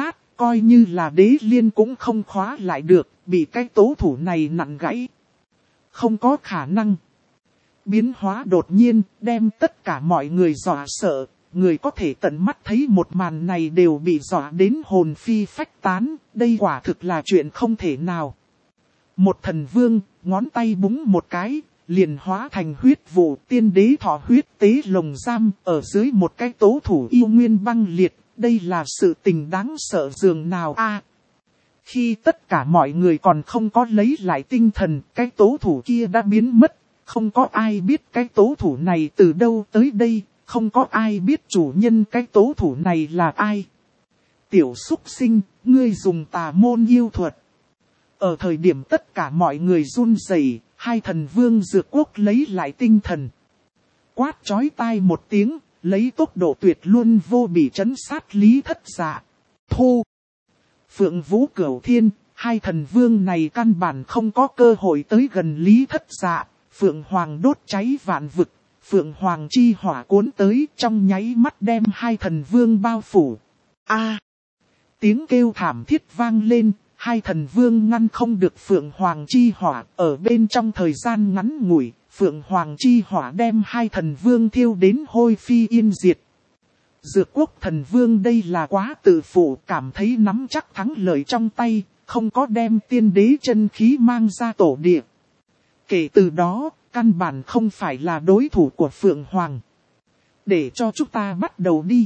[SPEAKER 1] coi như là đế liên cũng không khóa lại được, bị cái tố thủ này nặn gãy. Không có khả năng. Biến hóa đột nhiên, đem tất cả mọi người dọa sợ, người có thể tận mắt thấy một màn này đều bị dọa đến hồn phi phách tán, đây quả thực là chuyện không thể nào. Một thần vương, ngón tay búng một cái, liền hóa thành huyết vụ, tiên đế thọ huyết tế lồng giam, ở dưới một cái tố thủ yêu nguyên băng liệt, đây là sự tình đáng sợ dường nào a. Khi tất cả mọi người còn không có lấy lại tinh thần, cái tố thủ kia đã biến mất, không có ai biết cái tố thủ này từ đâu tới đây, không có ai biết chủ nhân cái tố thủ này là ai. Tiểu súc sinh, ngươi dùng tà môn yêu thuật. Ở thời điểm tất cả mọi người run rẩy, hai thần vương Dược Quốc lấy lại tinh thần. Quát chói tai một tiếng, lấy tốc độ tuyệt luân vô bị trấn sát Lý Thất Dạ. Thu! Phượng Vũ Cửu Thiên, hai thần vương này căn bản không có cơ hội tới gần Lý Thất Dạ. Phượng Hoàng đốt cháy vạn vực, Phượng Hoàng chi hỏa cuốn tới trong nháy mắt đem hai thần vương bao phủ. A! Tiếng kêu thảm thiết vang lên, hai thần vương ngăn không được Phượng Hoàng chi hỏa, ở bên trong thời gian ngắn ngủi, Phượng Hoàng chi hỏa đem hai thần vương thiêu đến hôi phi yên diệt. Dược Quốc thần vương đây là quá tự phụ, cảm thấy nắm chắc thắng lợi trong tay, không có đem tiên đế chân khí mang ra tổ địa. Kể từ đó, căn bản không phải là đối thủ của Phượng Hoàng. Để cho chúng ta bắt đầu đi.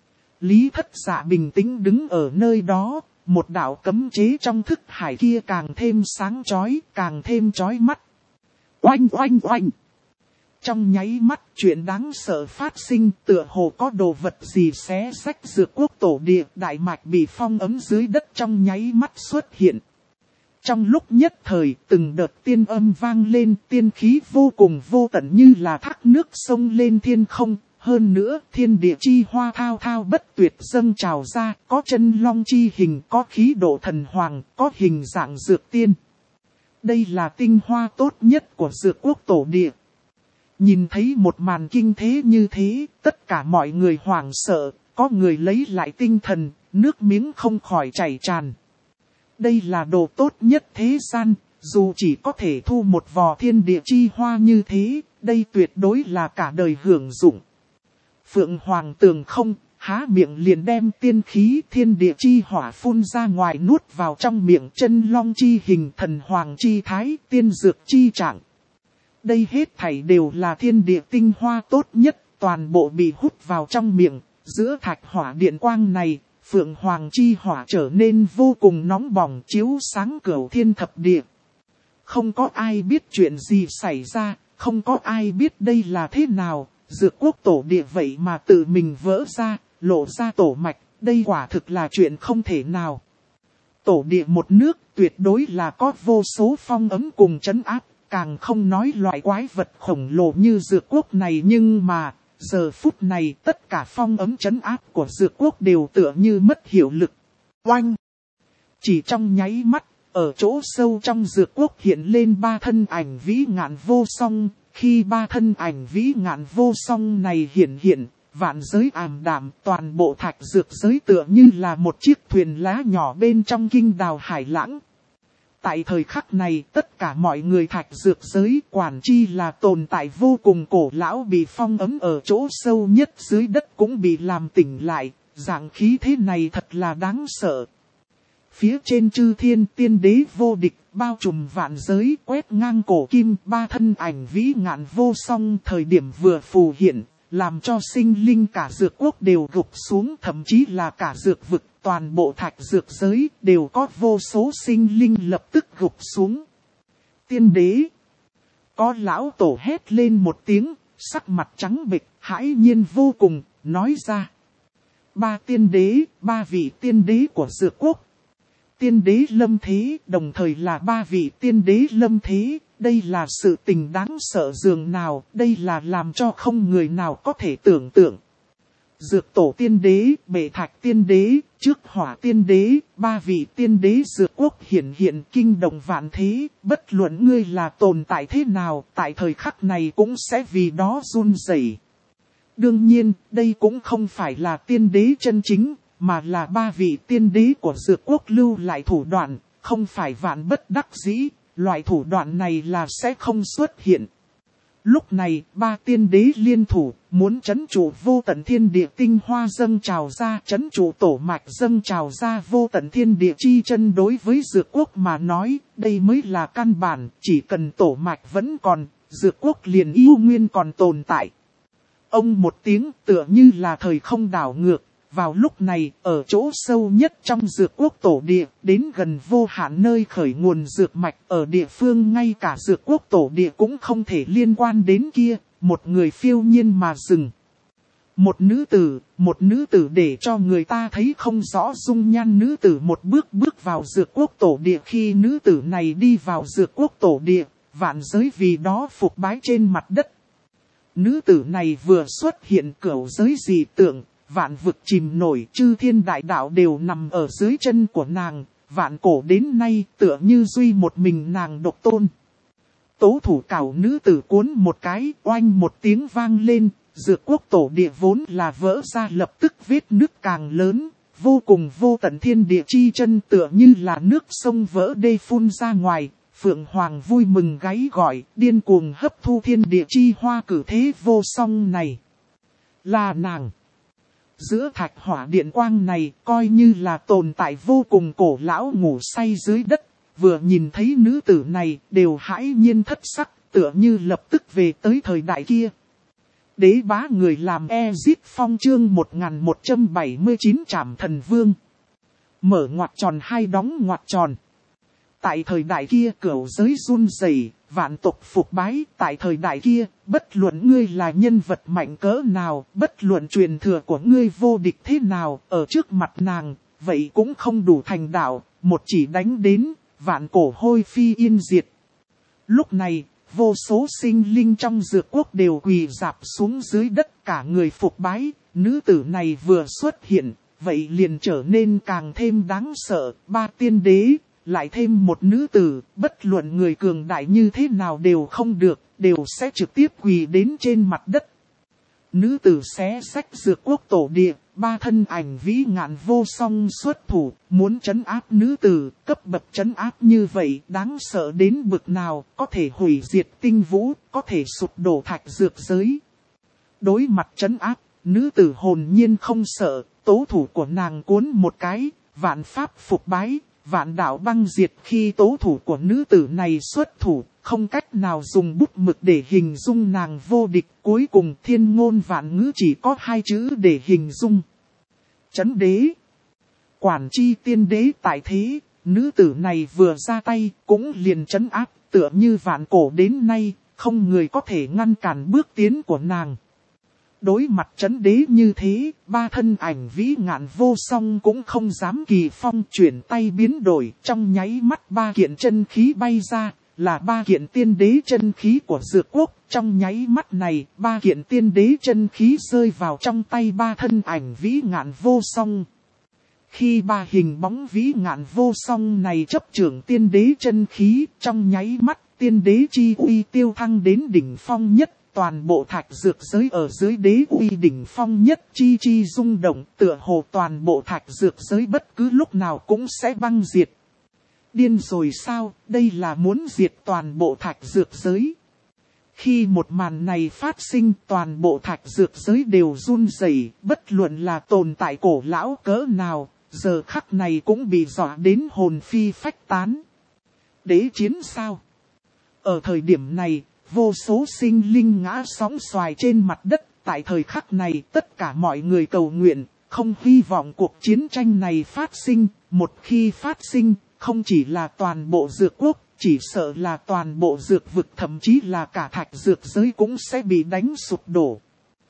[SPEAKER 1] Lý Thất Dạ bình tĩnh đứng ở nơi đó, một đạo cấm chế trong thức hải kia càng thêm sáng chói, càng thêm chói mắt. Oanh oanh oanh! Trong nháy mắt chuyện đáng sợ phát sinh, tựa hồ có đồ vật gì xé rách Dược Quốc tổ địa, đại mạch bị phong ấm dưới đất trong nháy mắt xuất hiện. Trong lúc nhất thời, từng đợt tiên âm vang lên, tiên khí vô cùng vô tận như là thác nước sông lên thiên không. Hơn nữa, thiên địa chi hoa thao thao bất tuyệt dâng trào ra, có chân long chi hình, có khí độ thần hoàng, có hình dạng dược tiên. Đây là tinh hoa tốt nhất của Dược Quốc tổ địa. Nhìn thấy một màn kinh thế như thế, tất cả mọi người hoảng sợ, có người lấy lại tinh thần, nước miếng không khỏi chảy tràn. Đây là đồ tốt nhất thế gian, dù chỉ có thể thu một vò thiên địa chi hoa như thế, đây tuyệt đối là cả đời hưởng dụng. Phượng Hoàng tường không, há miệng liền đem tiên khí thiên địa chi hỏa phun ra ngoài nuốt vào trong miệng, chân long chi hình, thần hoàng chi thái, tiên dược chi trạng. Đây hết thảy đều là thiên địa tinh hoa tốt nhất, toàn bộ bị hút vào trong miệng, giữa thạch hỏa điện quang này, Phượng Hoàng chi hỏa trở nên vô cùng nóng bỏng chiếu sáng cửu thiên thập địa. Không có ai biết chuyện gì xảy ra, không có ai biết đây là thế nào, Dược Quốc tổ địa vậy mà tự mình vỡ ra, lộ ra tổ mạch, đây quả thực là chuyện không thể nào. Tổ địa một nước tuyệt đối là có vô số phong ấm cùng trấn áp, càng không nói loại quái vật khổng lồ như Dược Quốc này, nhưng mà, giờ phút này tất cả phong ấm trấn áp của Dược Quốc đều tựa như mất hiệu lực. Oanh! Chỉ trong nháy mắt, ở chỗ sâu trong Dược Quốc hiện lên ba thân ảnh vĩ ngạn vô song. Khi ba thân ảnh vĩ ngạn vô song này hiện, vạn giới ảm đạm, toàn bộ thạch dược giới tựa như là một chiếc thuyền lá nhỏ bên trong kinh đào hải lãng. Tại thời khắc này, tất cả mọi người thạch dược giới quản chi là tồn tại vô cùng cổ lão bị phong ấm ở chỗ sâu nhất dưới đất cũng bị làm tỉnh lại, dạng khí thế này thật là đáng sợ. Phía trên chư thiên tiên đế vô địch, bao trùm vạn giới, quét ngang cổ kim, ba thân ảnh vĩ ngạn vô song thời điểm vừa phù hiện, làm cho sinh linh cả Dược Quốc đều gục xuống, thậm chí là cả dược vực, toàn bộ thạch dược giới đều có vô số sinh linh lập tức gục xuống. Tiên đế! Có lão tổ hét lên một tiếng, sắc mặt trắng bệch, hãi nhiên vô cùng, nói ra. Ba tiên đế, ba vị tiên đế của Dược Quốc. Tiên đế lâm thế, đồng thời là ba vị tiên đế lâm thế, đây là sự tình đáng sợ dường nào, đây là làm cho không người nào có thể tưởng tượng. Dược tổ tiên đế, bệ thạch tiên đế, trước hỏa tiên đế, ba vị tiên đế Dược Quốc hiện kinh động vạn thế, bất luận ngươi là tồn tại thế nào, tại thời khắc này cũng sẽ vì đó run rẩy. Đương nhiên, đây cũng không phải là tiên đế chân chính. mà là 3 vị tiên đế của Dược Quốc lưu lại thủ đoạn, không phải vạn bất đắc dĩ, loại thủ đoạn này là sẽ không xuất hiện. Lúc này, 3 tiên đế liên thủ, muốn trấn trụ vô tận thiên địa tinh hoa dâng trào ra, trấn trụ tổ mạch dâng trào ra vô tận thiên địa chi chân. Đối với Dược Quốc mà nói, đây mới là căn bản, chỉ cần tổ mạch vẫn còn, Dược Quốc liền yêu nguyên còn tồn tại. Ông một tiếng tựa như là thời không đảo ngược. Vào lúc này, ở chỗ sâu nhất trong Dược Quốc tổ địa, đến gần vô hạn nơi khởi nguồn dược mạch, ở địa phương ngay cả Dược Quốc tổ địa cũng không thể liên quan đến kia, một người phiêu nhiên mà dừng. Một nữ tử để cho người ta thấy không rõ dung nhan nữ tử một bước vào Dược Quốc tổ địa. Khi nữ tử này đi vào Dược Quốc tổ địa, vạn giới vì đó phục bái trên mặt đất. Nữ tử này vừa xuất hiện cửu giới dị tượng. Vạn vực chìm nổi, chư thiên đại đạo đều nằm ở dưới chân của nàng, vạn cổ đến nay tựa như duy một mình nàng độc tôn. Tố thủ cảo nữ tử cuốn một cái, oanh một tiếng vang lên, Dược Quốc tổ địa vốn là vỡ ra lập tức vết nứt càng lớn, vô cùng vô tận thiên địa chi chân tựa như là nước sông vỡ đê phun ra ngoài. Phượng Hoàng vui mừng gáy gọi, điên cuồng hấp thu thiên địa chi hoa cử thế vô song này. Là nàng. Giữa thạch hỏa điện quang này coi như là tồn tại vô cùng cổ lão ngủ say dưới đất, vừa nhìn thấy nữ tử này đều hãi nhiên thất sắc, tựa như lập tức về tới thời đại kia. Đế bá người làm Ezip Phong chương 1179 Trảm Thần Vương. Mở ngoặc tròn hay đóng ngoặc tròn. Tại thời đại kia cửu giới run rẩy, vạn tộc phục bái. Tại thời đại kia, bất luận ngươi là nhân vật mạnh cỡ nào, bất luận truyền thừa của ngươi vô địch thế nào, ở trước mặt nàng, vậy cũng không đủ thành đạo, một chỉ đánh đến, vạn cổ hôi phi yên diệt. Lúc này, vô số sinh linh trong Dược Quốc đều quỳ rạp xuống dưới đất cả người phục bái. Nữ tử này vừa xuất hiện, vậy liền trở nên càng thêm đáng sợ. 3 tiên đế. Lại thêm một nữ tử, bất luận người cường đại như thế nào đều không được, đều sẽ trực tiếp quỳ đến trên mặt đất. Nữ tử xé xách Dược Quốc tổ địa, 3 thân ảnh vĩ ngạn vô song xuất thủ, muốn trấn áp nữ tử, cấp bậc trấn áp như vậy đáng sợ đến bực nào, có thể hủy diệt tinh vũ, có thể sụp đổ thạch dược giới. Đối mặt trấn áp, nữ tử hồn nhiên không sợ, tố thủ của nàng cuốn một cái, vạn pháp phục bái. Vạn đạo băng diệt. Khi tố thủ của nữ tử này xuất thủ, không cách nào dùng bút mực để hình dung nàng vô địch. Cuối cùng thiên ngôn vạn ngữ chỉ có 2 chữ để hình dung. Trấn đế. Quản chi tiên đế tại thế, nữ tử này vừa ra tay cũng liền trấn áp, tựa như vạn cổ đến nay, không người có thể ngăn cản bước tiến của nàng. Đối mặt trấn đế như thế, 3 thân ảnh vĩ ngạn vô song cũng không dám kỳ phong, chuyển tay biến đổi, trong nháy mắt 3 kiện chân khí bay ra, là 3 kiện tiên đế chân khí của Dược Quốc. Trong nháy mắt này, 3 kiện tiên đế chân khí rơi vào trong tay 3 thân ảnh vĩ ngạn vô song. Khi 3 hình bóng vĩ ngạn vô song này chấp trưởng tiên đế chân khí, trong nháy mắt tiên đế chi uy tiêu thăng đến đỉnh phong nhất. Toàn bộ thạch dược giới ở dưới đế uy đỉnh phong nhất chi rung động, tựa hồ toàn bộ thạch dược giới bất cứ lúc nào cũng sẽ băng diệt. Điên rồi sao, đây là muốn diệt toàn bộ thạch dược giới. Khi một màn này phát sinh, toàn bộ thạch dược giới đều run rẩy, bất luận là tồn tại cổ lão cỡ nào, giờ khắc này cũng bị dọa đến hồn phi phách tán. Đế chiến sao? Ở thời điểm này, vô số sinh linh ngã sóng xoài trên mặt đất. Tại thời khắc này, tất cả mọi người cầu nguyện, không hy vọng cuộc chiến tranh này phát sinh. Một khi phát sinh, không chỉ là toàn bộ Dược Quốc, chỉ sợ là toàn bộ dược vực, thậm chí là cả thạch dược giới cũng sẽ bị đánh sụp đổ.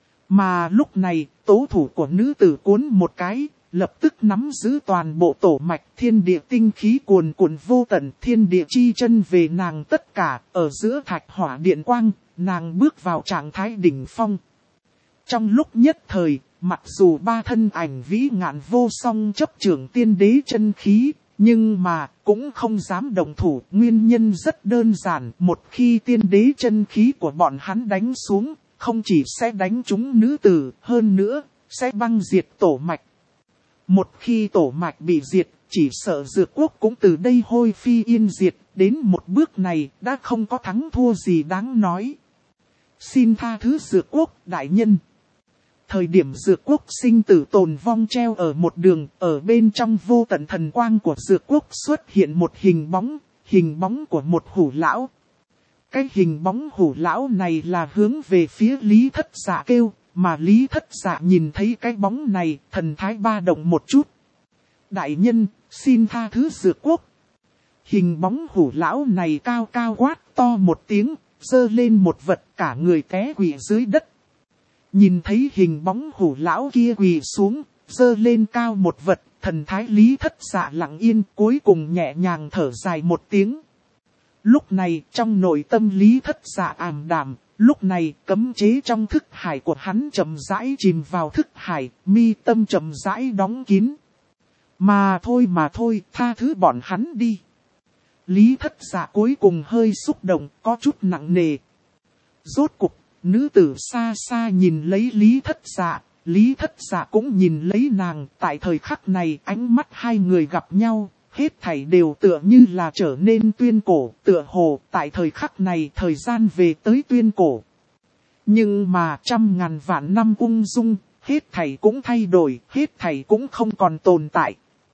[SPEAKER 1] Mà lúc này, tố thủ của nữ tử cuốn một cái, lập tức nắm giữ toàn bộ tổ mạch, thiên địa tinh khí cuồn cuộn vô tận, thiên địa chi chân về nàng tất cả. Ở giữa thạch hỏa điện quang, nàng bước vào trạng thái đỉnh phong. Trong lúc nhất thời, mặc dù 3 thân ảnh vĩ ngạn vô song chấp trưởng tiên đế chân khí, nhưng mà cũng không dám động thủ. Nguyên nhân rất đơn giản, một khi tiên đế chân khí của bọn hắn đánh xuống, không chỉ sẽ đánh trúng nữ tử, hơn nữa sẽ băng diệt tổ mạch. Một khi tổ mạch bị diệt, chỉ sợ Dược quốc cũng từ đây hôi phi yên diệt, đến một bước này đã không có thắng thua gì đáng nói. Xin tha thứ Dược quốc đại nhân. Thời điểm Dược quốc sinh tử tồn vong treo ở một đường, ở bên trong vô tận thần quang của Dược quốc xuất hiện một hình bóng của một hủ lão. Cái hình bóng hủ lão này là hướng về phía Lý Thất Dạ kêu, mà Lý Thất Dạ nhìn thấy cái bóng này, thần thái ba động một chút. Đại nhân, xin tha thứ Dược quốc. Hình bóng hủ lão này cao cao quát to một tiếng, giơ lên một vật, cả người té quỵ dưới đất. Nhìn thấy hình bóng hủ lão kia quỳ xuống, giơ lên cao một vật, thần thái Lý Thất Dạ lặng yên, cuối cùng nhẹ nhàng thở dài một tiếng. Lúc này trong nội tâm Lý Thất Dạ ảm đạm, lúc này cấm chế trong thức hải của hắn chậm rãi chìm vào thức hải, mi tâm chậm rãi đóng kín. Mà thôi, tha thứ bọn hắn đi. Lý Thất Dạ cuối cùng hơi xúc động, có chút nặng nề. Rốt cục, nữ tử xa xa nhìn lấy Lý Thất Dạ, Lý Thất Dạ cũng nhìn lấy nàng. Tại thời khắc này ánh mắt hai người gặp nhau, hết thảy đều tựa như là trở nên tuyên cổ, tựa hồ tại thời khắc này thời gian về tới tuyên cổ. Nhưng mà 100.000 vạn năm ung dung, hết thảy cũng thay đổi, hết thảy cũng không còn tồn tại.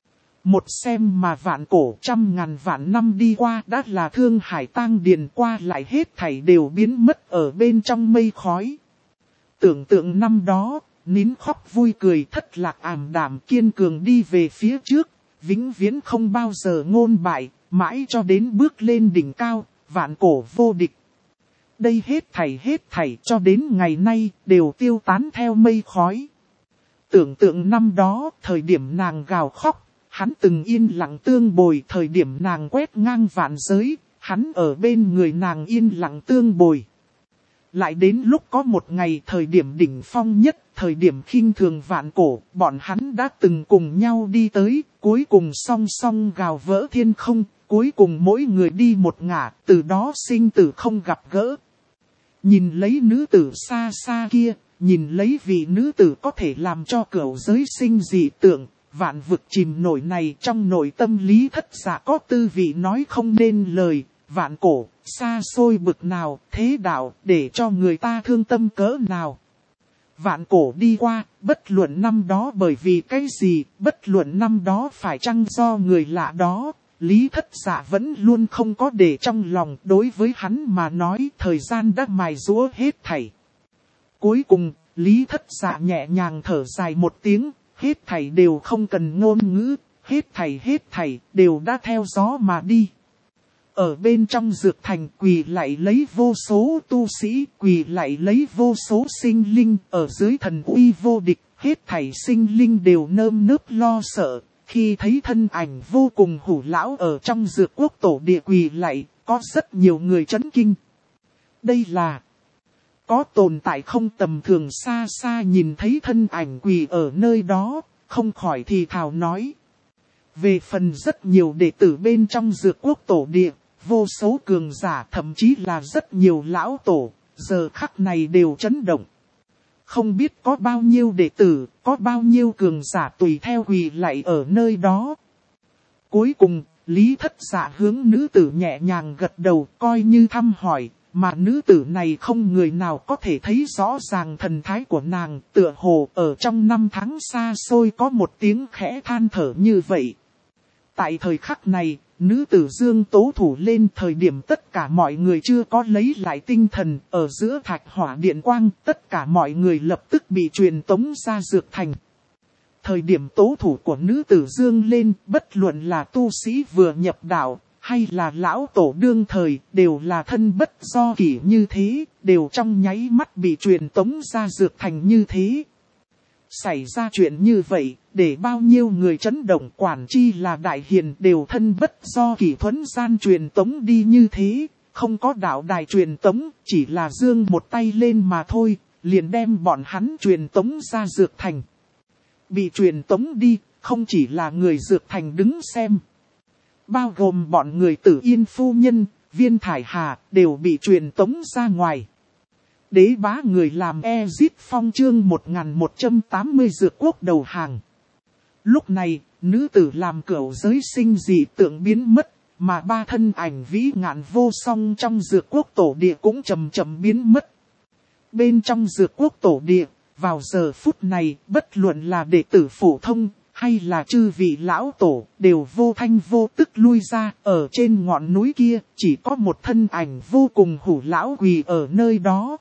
[SPEAKER 1] Một xem mà vạn cổ 100.000 vạn năm đi qua đã là thương hải tang điền, qua lại hết thảy đều biến mất ở bên trong mây khói. Tưởng tượng năm đó, nín khóc vui cười thất lạc ảm đạm kiên cường đi về phía trước, vĩnh viễn không bao giờ ngôn bại, mãi cho đến bước lên đỉnh cao, vạn cổ vô địch. Đây hết thảy cho đến ngày nay đều tiêu tán theo mây khói. Tưởng tượng năm đó, thời điểm nàng gào khóc, hắn từng yên lặng tương bồi, thời điểm nàng quét ngang vạn giới, hắn ở bên người nàng yên lặng tương bồi. Lại đến lúc có một ngày thời điểm đỉnh phong nhất, thời điểm khinh thường vạn cổ, bọn hắn đã từng cùng nhau đi tới, cuối cùng song song gào vỡ thiên không, cuối cùng mỗi người đi một ngả, từ đó sinh tử không gặp gỡ. Nhìn lấy nữ tử xa xa kia, nhìn lấy vị nữ tử có thể làm cho cửu giới sinh dị tượng, vạn vực chìm nổi này trong nội tâm Lý Thất Dạ có tư vị nói không nên lời. Vạn cổ, xa xôi bực nào, thế đạo, để cho người ta thương tâm cỡ nào. Vạn cổ đi qua, bất luận năm đó bởi vì cái gì, bất luận năm đó phải chăng do người lạ đó, Lý Thất Dạ vẫn luôn không có để trong lòng. Đối với hắn mà nói, thời gian đã mài giũa hết thảy. Cuối cùng, Lý Thất Dạ nhẹ nhàng thở dài một tiếng, hết thảy đều không cần ngôn ngữ, hết thảy đều đã theo gió mà đi. Ở bên trong dược thành quỳ lại lấy vô số tu sĩ, quỳ lại lấy vô số sinh linh, ở dưới thần uy vô địch, hết thảy sinh linh đều nơm nớp lo sợ. Khi thấy thân ảnh vô cùng hủ lão ở trong dược quốc tổ địa quỳ lại, có rất nhiều người chấn kinh. Đây là có tồn tại không tầm thường, xa xa nhìn thấy thân ảnh quỳ ở nơi đó, không khỏi thì thào nói. Về phần rất nhiều đệ tử bên trong dược quốc tổ địa, vô số cường giả, thậm chí là rất nhiều lão tổ, giờ khắc này đều chấn động. Không biết có bao nhiêu đệ tử, có bao nhiêu cường giả tùy theo quỳ lạy ở nơi đó. Cuối cùng, Lý Thất Dạ hướng nữ tử nhẹ nhàng gật đầu, coi như thăm hỏi, mà nữ tử này không người nào có thể thấy rõ ràng thần thái của nàng, tựa hồ ở trong năm tháng xa xôi có một tiếng khẽ than thở như vậy. Tại thời khắc này, nữ tử dương tố thủ lên, thời điểm tất cả mọi người chưa có lấy lại tinh thần, ở giữa thạch hỏa điện quang, tất cả mọi người lập tức bị truyền tống ra dược thành. Thời điểm tố thủ của nữ tử dương lên, bất luận là tu sĩ vừa nhập đạo, hay là lão tổ đương thời, đều là thân bất do kỷ như thế, đều trong nháy mắt bị truyền tống ra dược thành như thế. Xảy ra chuyện như vậy, để bao nhiêu người chấn động, quản chi là đại hiền đều thân bất do kỷ thuẫn gian truyền tống đi như thế, không có đạo đài truyền tống, chỉ là giương một tay lên mà thôi, liền đem bọn hắn truyền tống ra dược thành. Bị truyền tống đi, không chỉ là người dược thành đứng xem. Bao gồm bọn người Tử Yên phu nhân, Viên Thải Hà, đều bị truyền tống ra ngoài. Đế bá người làm Ezit Phong chương 1180 dược quốc đầu hàng. Lúc này, nữ tử làm cửu giới sinh dị tượng biến mất, mà ba thân ảnh vĩ ngạn vô song trong dược quốc tổ địa cũng chậm chậm biến mất. Bên trong dược quốc tổ địa, vào giờ phút này, bất luận là đệ tử phổ thông, hay là chư vị lão tổ, đều vô thanh vô tức lui ra. Ở trên ngọn núi kia, chỉ có một thân ảnh vô cùng hủ lão quỳ ở nơi đó.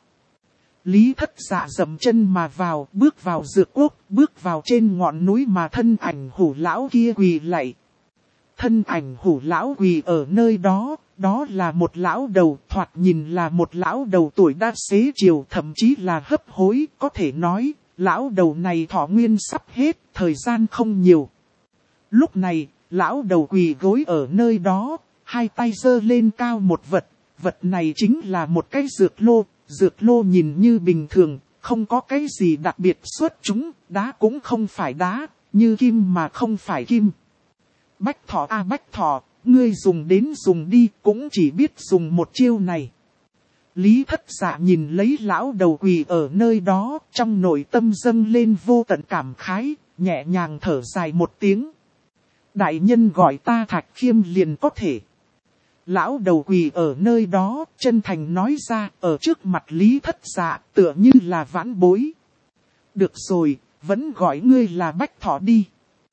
[SPEAKER 1] Lý Thất Dạ dậm chân mà vào, bước vào dược quốc, bước vào trên ngọn núi mà thân ảnh hủ lão kia quỳ lạy. Thân ảnh hủ lão quỳ ở nơi đó, đó là một lão đầu, thoạt nhìn là một lão đầu tuổi đã xế chiều, thậm chí là hấp hối, có thể nói, lão đầu này thọ nguyên sắp hết, thời gian không nhiều. Lúc này, lão đầu quỳ gối ở nơi đó, hai tay giơ lên cao một vật, vật này chính là một cái dược lô. Dược lô nhìn như bình thường, không có cái gì đặc biệt xuất chúng, đá cũng không phải đá, như kim mà không phải kim. Bách Thọ a Bách Thọ, ngươi dùng đến dùng đi, cũng chỉ biết dùng một chiêu này. Lý Thất Dạ nhìn lấy lão đầu quỳ ở nơi đó, trong nội tâm dâng lên vô tận cảm khái, nhẹ nhàng thở dài một tiếng. Đại nhân gọi ta Thạch Khiêm liền có thể. Lão đầu quỳ ở nơi đó, chân thành nói ra, ở trước mặt Lý Thất Dạ, tựa như là vãn bối. Được rồi, vẫn gọi ngươi là Bách Thọ đi.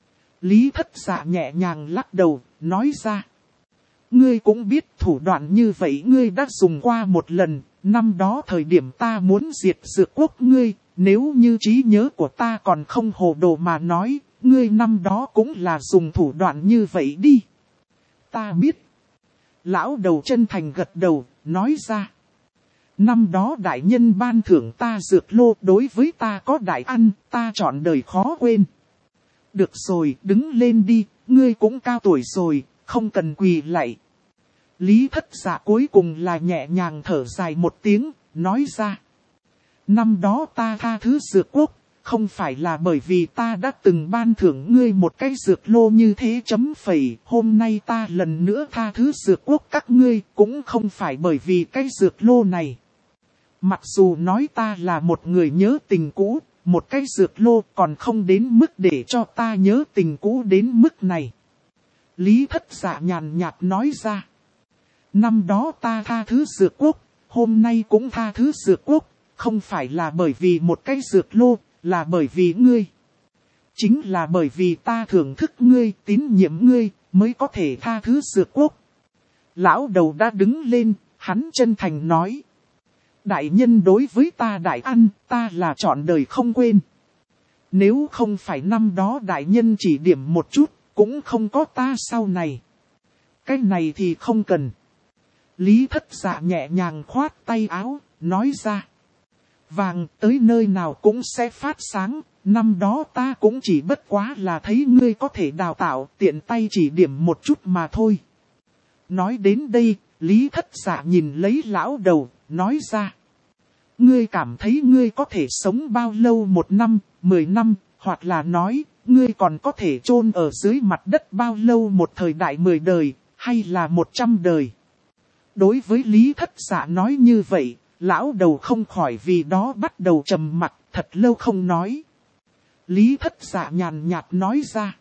[SPEAKER 1] Lý Thất Dạ nhẹ nhàng lắc đầu, nói ra. Ngươi cũng biết thủ đoạn như vậy ngươi đã dùng qua một lần, năm đó thời điểm ta muốn diệt dược quốc ngươi, nếu như trí nhớ của ta còn không hồ đồ mà nói, ngươi năm đó cũng là dùng thủ đoạn như vậy đi. Ta biết. Lão đầu chân thành gật đầu, nói ra. Năm đó đại nhân ban thưởng ta dược lô, đối với ta có đại ăn, ta trọn đời khó quên. Được rồi, đứng lên đi, ngươi cũng cao tuổi rồi, không cần quỳ lạy. Lý Thất Dạ cuối cùng là nhẹ nhàng thở dài một tiếng, nói ra. Năm đó ta tha thứ dược quốc, không phải là bởi vì ta đã từng ban thưởng ngươi một cái dược lô như thế chấm phẩy. Hôm nay ta lần nữa tha thứ dược quốc các ngươi, cũng không phải bởi vì cái dược lô này. Mặc dù nói ta là một người nhớ tình cũ, một cái dược lô còn không đến mức để cho ta nhớ tình cũ đến mức này. Lý Thất Dạ nhàn nhạt nói ra. Năm đó ta tha thứ dược quốc, hôm nay cũng tha thứ dược quốc, không phải là bởi vì một cái dược lô, là bởi vì ngươi. Chính là bởi vì ta thưởng thức ngươi, tín nhiệm ngươi, mới có thể tha thứ dược quốc. Lão đầu đã đứng lên, hắn chân thành nói. Đại nhân đối với ta đại ăn, ta là trọn đời không quên. Nếu không phải năm đó đại nhân chỉ điểm một chút, cũng không có ta sau này. Cái này thì không cần. Lý Thất Dạ nhẹ nhàng khoát tay áo, nói ra. Vàng tới nơi nào cũng sẽ phát sáng, năm đó ta cũng chỉ bất quá là thấy ngươi có thể đào tạo, tiện tay chỉ điểm một chút mà thôi. Nói đến đây, Lý Thất Dạ nhìn lấy lão đầu, nói ra. Ngươi cảm thấy ngươi có thể sống bao lâu, 1 năm, 10 năm, hoặc là nói, ngươi còn có thể chôn ở dưới mặt đất bao lâu, một thời đại 10 đời, hay là 100 đời. Đối với Lý Thất Dạ nói như vậy, lão đầu không khỏi vì đó bắt đầu trầm mặc, thật lâu không nói. Lý Thất Dạ nhàn nhạt nói ra.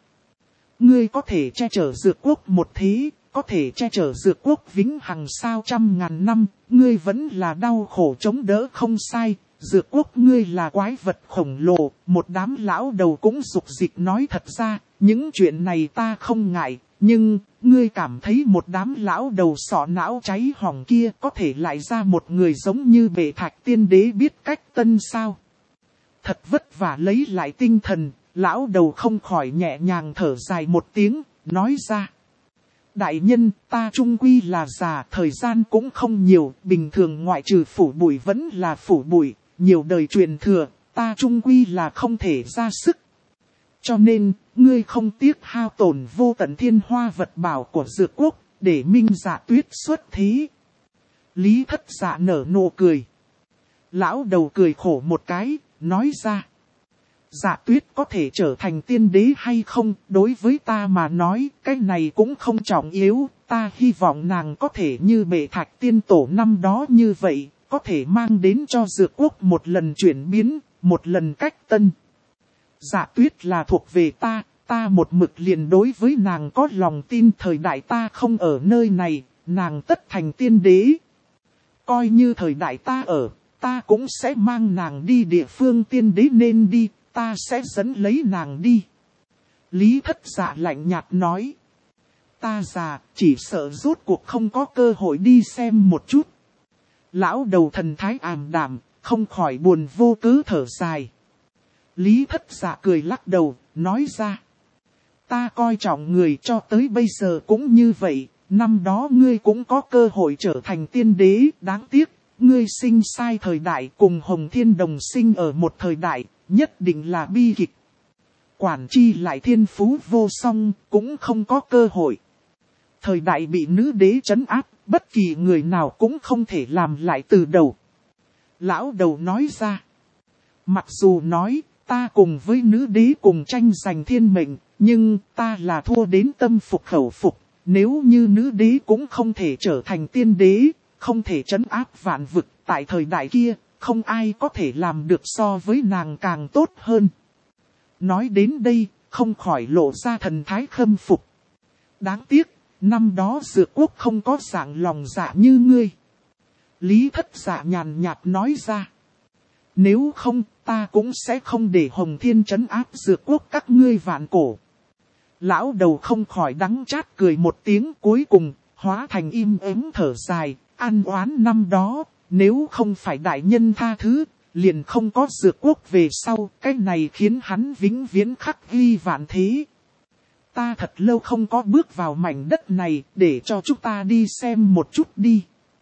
[SPEAKER 1] Ngươi có thể che chở dược quốc một thế, có thể che chở dược quốc vĩnh hằng sao trăm ngàn năm, ngươi vẫn là đau khổ chống đỡ không sai, dược quốc ngươi là quái vật khổng lồ, một đám lão đầu cũng dục dịch nói thật ra, những chuyện này ta không ngại, nhưng, ngươi cảm thấy một đám lão đầu sọ não cháy hỏng kia có thể lại ra một người giống như Bệ Thạch Tiên Đế biết cách tân sao? Thật vất vả lấy lại tinh thần, lão đầu không khỏi nhẹ nhàng thở dài một tiếng, nói ra. Đại nhân, ta trung quy là già, thời gian cũng không nhiều, bình thường ngoại trừ phủ bụi vẫn là phủ bụi, nhiều đời truyền thừa, ta trung quy là không thể ra sức. Cho nên, ngươi không tiếc hao tổn vô tận thiên hoa vật bảo của dược quốc, để Minh Dạ Tuyết xuất thế. Lý Thất Dạ nở nụ cười. Lão đầu cười khổ một cái, nói ra. Dạ Tuyết có thể trở thành tiên đế hay không, đối với ta mà nói, cái này cũng không trọng yếu, ta hy vọng nàng có thể như Bệ Thạch Tiên Tổ năm đó như vậy, có thể mang đến cho dược quốc một lần chuyển biến, một lần cách tân. Dạ Tuyết là thuộc về ta, Ta một mực liền đối với nàng có lòng tin, thời đại ta không ở nơi này, nàng tất thành tiên đế. Coi như thời đại ta ở, ta cũng sẽ mang nàng đi địa phương tiên đế nên đi, ta sẽ dẫn lấy nàng đi. Lý Thất Dạ lạnh nhạt nói. Ta già, chỉ sợ rốt cuộc không có cơ hội đi xem một chút. Lão đầu thần thái ảm đạm, không khỏi buồn vô cớ thở dài. Lý Thất Dạ cười lắc đầu, nói ra. Ta coi trọng người cho tới bây giờ cũng như vậy, năm đó ngươi cũng có cơ hội trở thành tiên đế, đáng tiếc, ngươi sinh sai thời đại, cùng Hồng Thiên Đồng sinh ở một thời đại, nhất định là bi kịch. Quản chi lại thiên phú vô song, cũng không có cơ hội. Thời đại bị nữ đế trấn áp, bất kỳ người nào cũng không thể làm lại từ đầu. Lão đầu nói ra. Mặc dù nói, ta cùng với nữ đế cùng tranh giành thiên mệnh, nhưng ta là thua đến tâm phục khẩu phục. Nếu như nữ đế cũng không thể trở thành tiên đế, không thể trấn áp vạn vực, tại thời đại kia, không ai có thể làm được so với nàng càng tốt hơn. Nói đến đây, không khỏi lộ ra thần thái khâm phục. Đáng tiếc, năm đó Dược Quốc không có dạng lòng dạ như ngươi. Lý Thất Dạ nhàn nhạt nói ra. Nếu không, ta cũng sẽ không để Hồng Thiên trấn áp Dược Quốc các ngươi vạn cổ. Lão đầu không khỏi đắng chát cười một tiếng, cuối cùng, hóa thành im ắng thở dài, ăn oán năm đó, nếu không phải đại nhân tha thứ, liền không có Dược Quốc về sau, cái này khiến hắn vĩnh viễn khắc ghi vạn thế. Ta thật lâu không có bước vào mảnh đất này, để cho chúng ta đi xem một chút đi.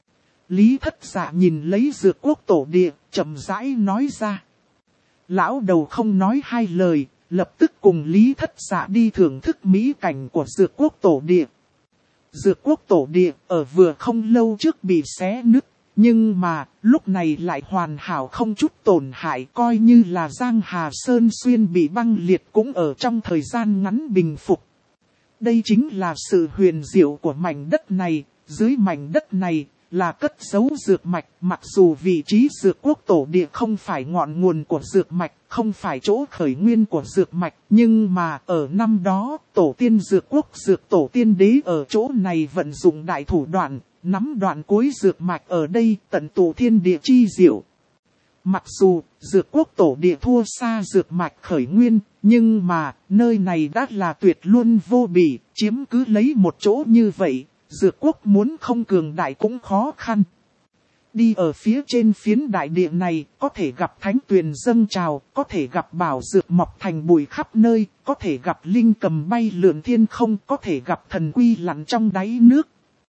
[SPEAKER 1] Lý Thất Dạ nhìn lấy Dược Quốc tổ địa, chậm rãi nói ra. Lão đầu không nói hai lời, lập tức cùng Lý Thất Dạ đi thưởng thức mỹ cảnh của Dược Quốc tổ địa. Dược Quốc tổ địa ở vừa không lâu trước bị xé nứt, nhưng mà lúc này lại hoàn hảo không chút tổn hại, coi như là Giang Hà Sơn Xuyên bị băng liệt cũng ở trong thời gian ngắn bình phục. Đây chính là sự huyền diệu của mảnh đất này, dưới mảnh đất này là cất giấu dược mạch, mặc dù vị trí Dược Quốc tổ địa không phải ngọn nguồn của dược mạch, không phải chỗ khởi nguyên của dược mạch, nhưng mà ở năm đó, tổ tiên Dược Quốc Dược Tổ Tiên Đế ở chỗ này vận dụng đại thủ đoạn, nắm đoạn cuối dược mạch ở đây tận tụ thiên địa chi diệu. Mặc dù Dược Quốc tổ địa thua xa dược mạch khởi nguyên, nhưng mà nơi này đã là tuyệt luân vô bỉ, chiếm cứ lấy một chỗ như vậy. Dược Quốc muốn không cường đại cũng khó khăn. Đi ở phía trên phiến đại địa này, có thể gặp thánh tuyền dâng trào, có thể gặp bảo dược mọc thành bụi khắp nơi, có thể gặp linh cầm bay lượn thiên không, có thể gặp thần quy lặn trong đáy nước.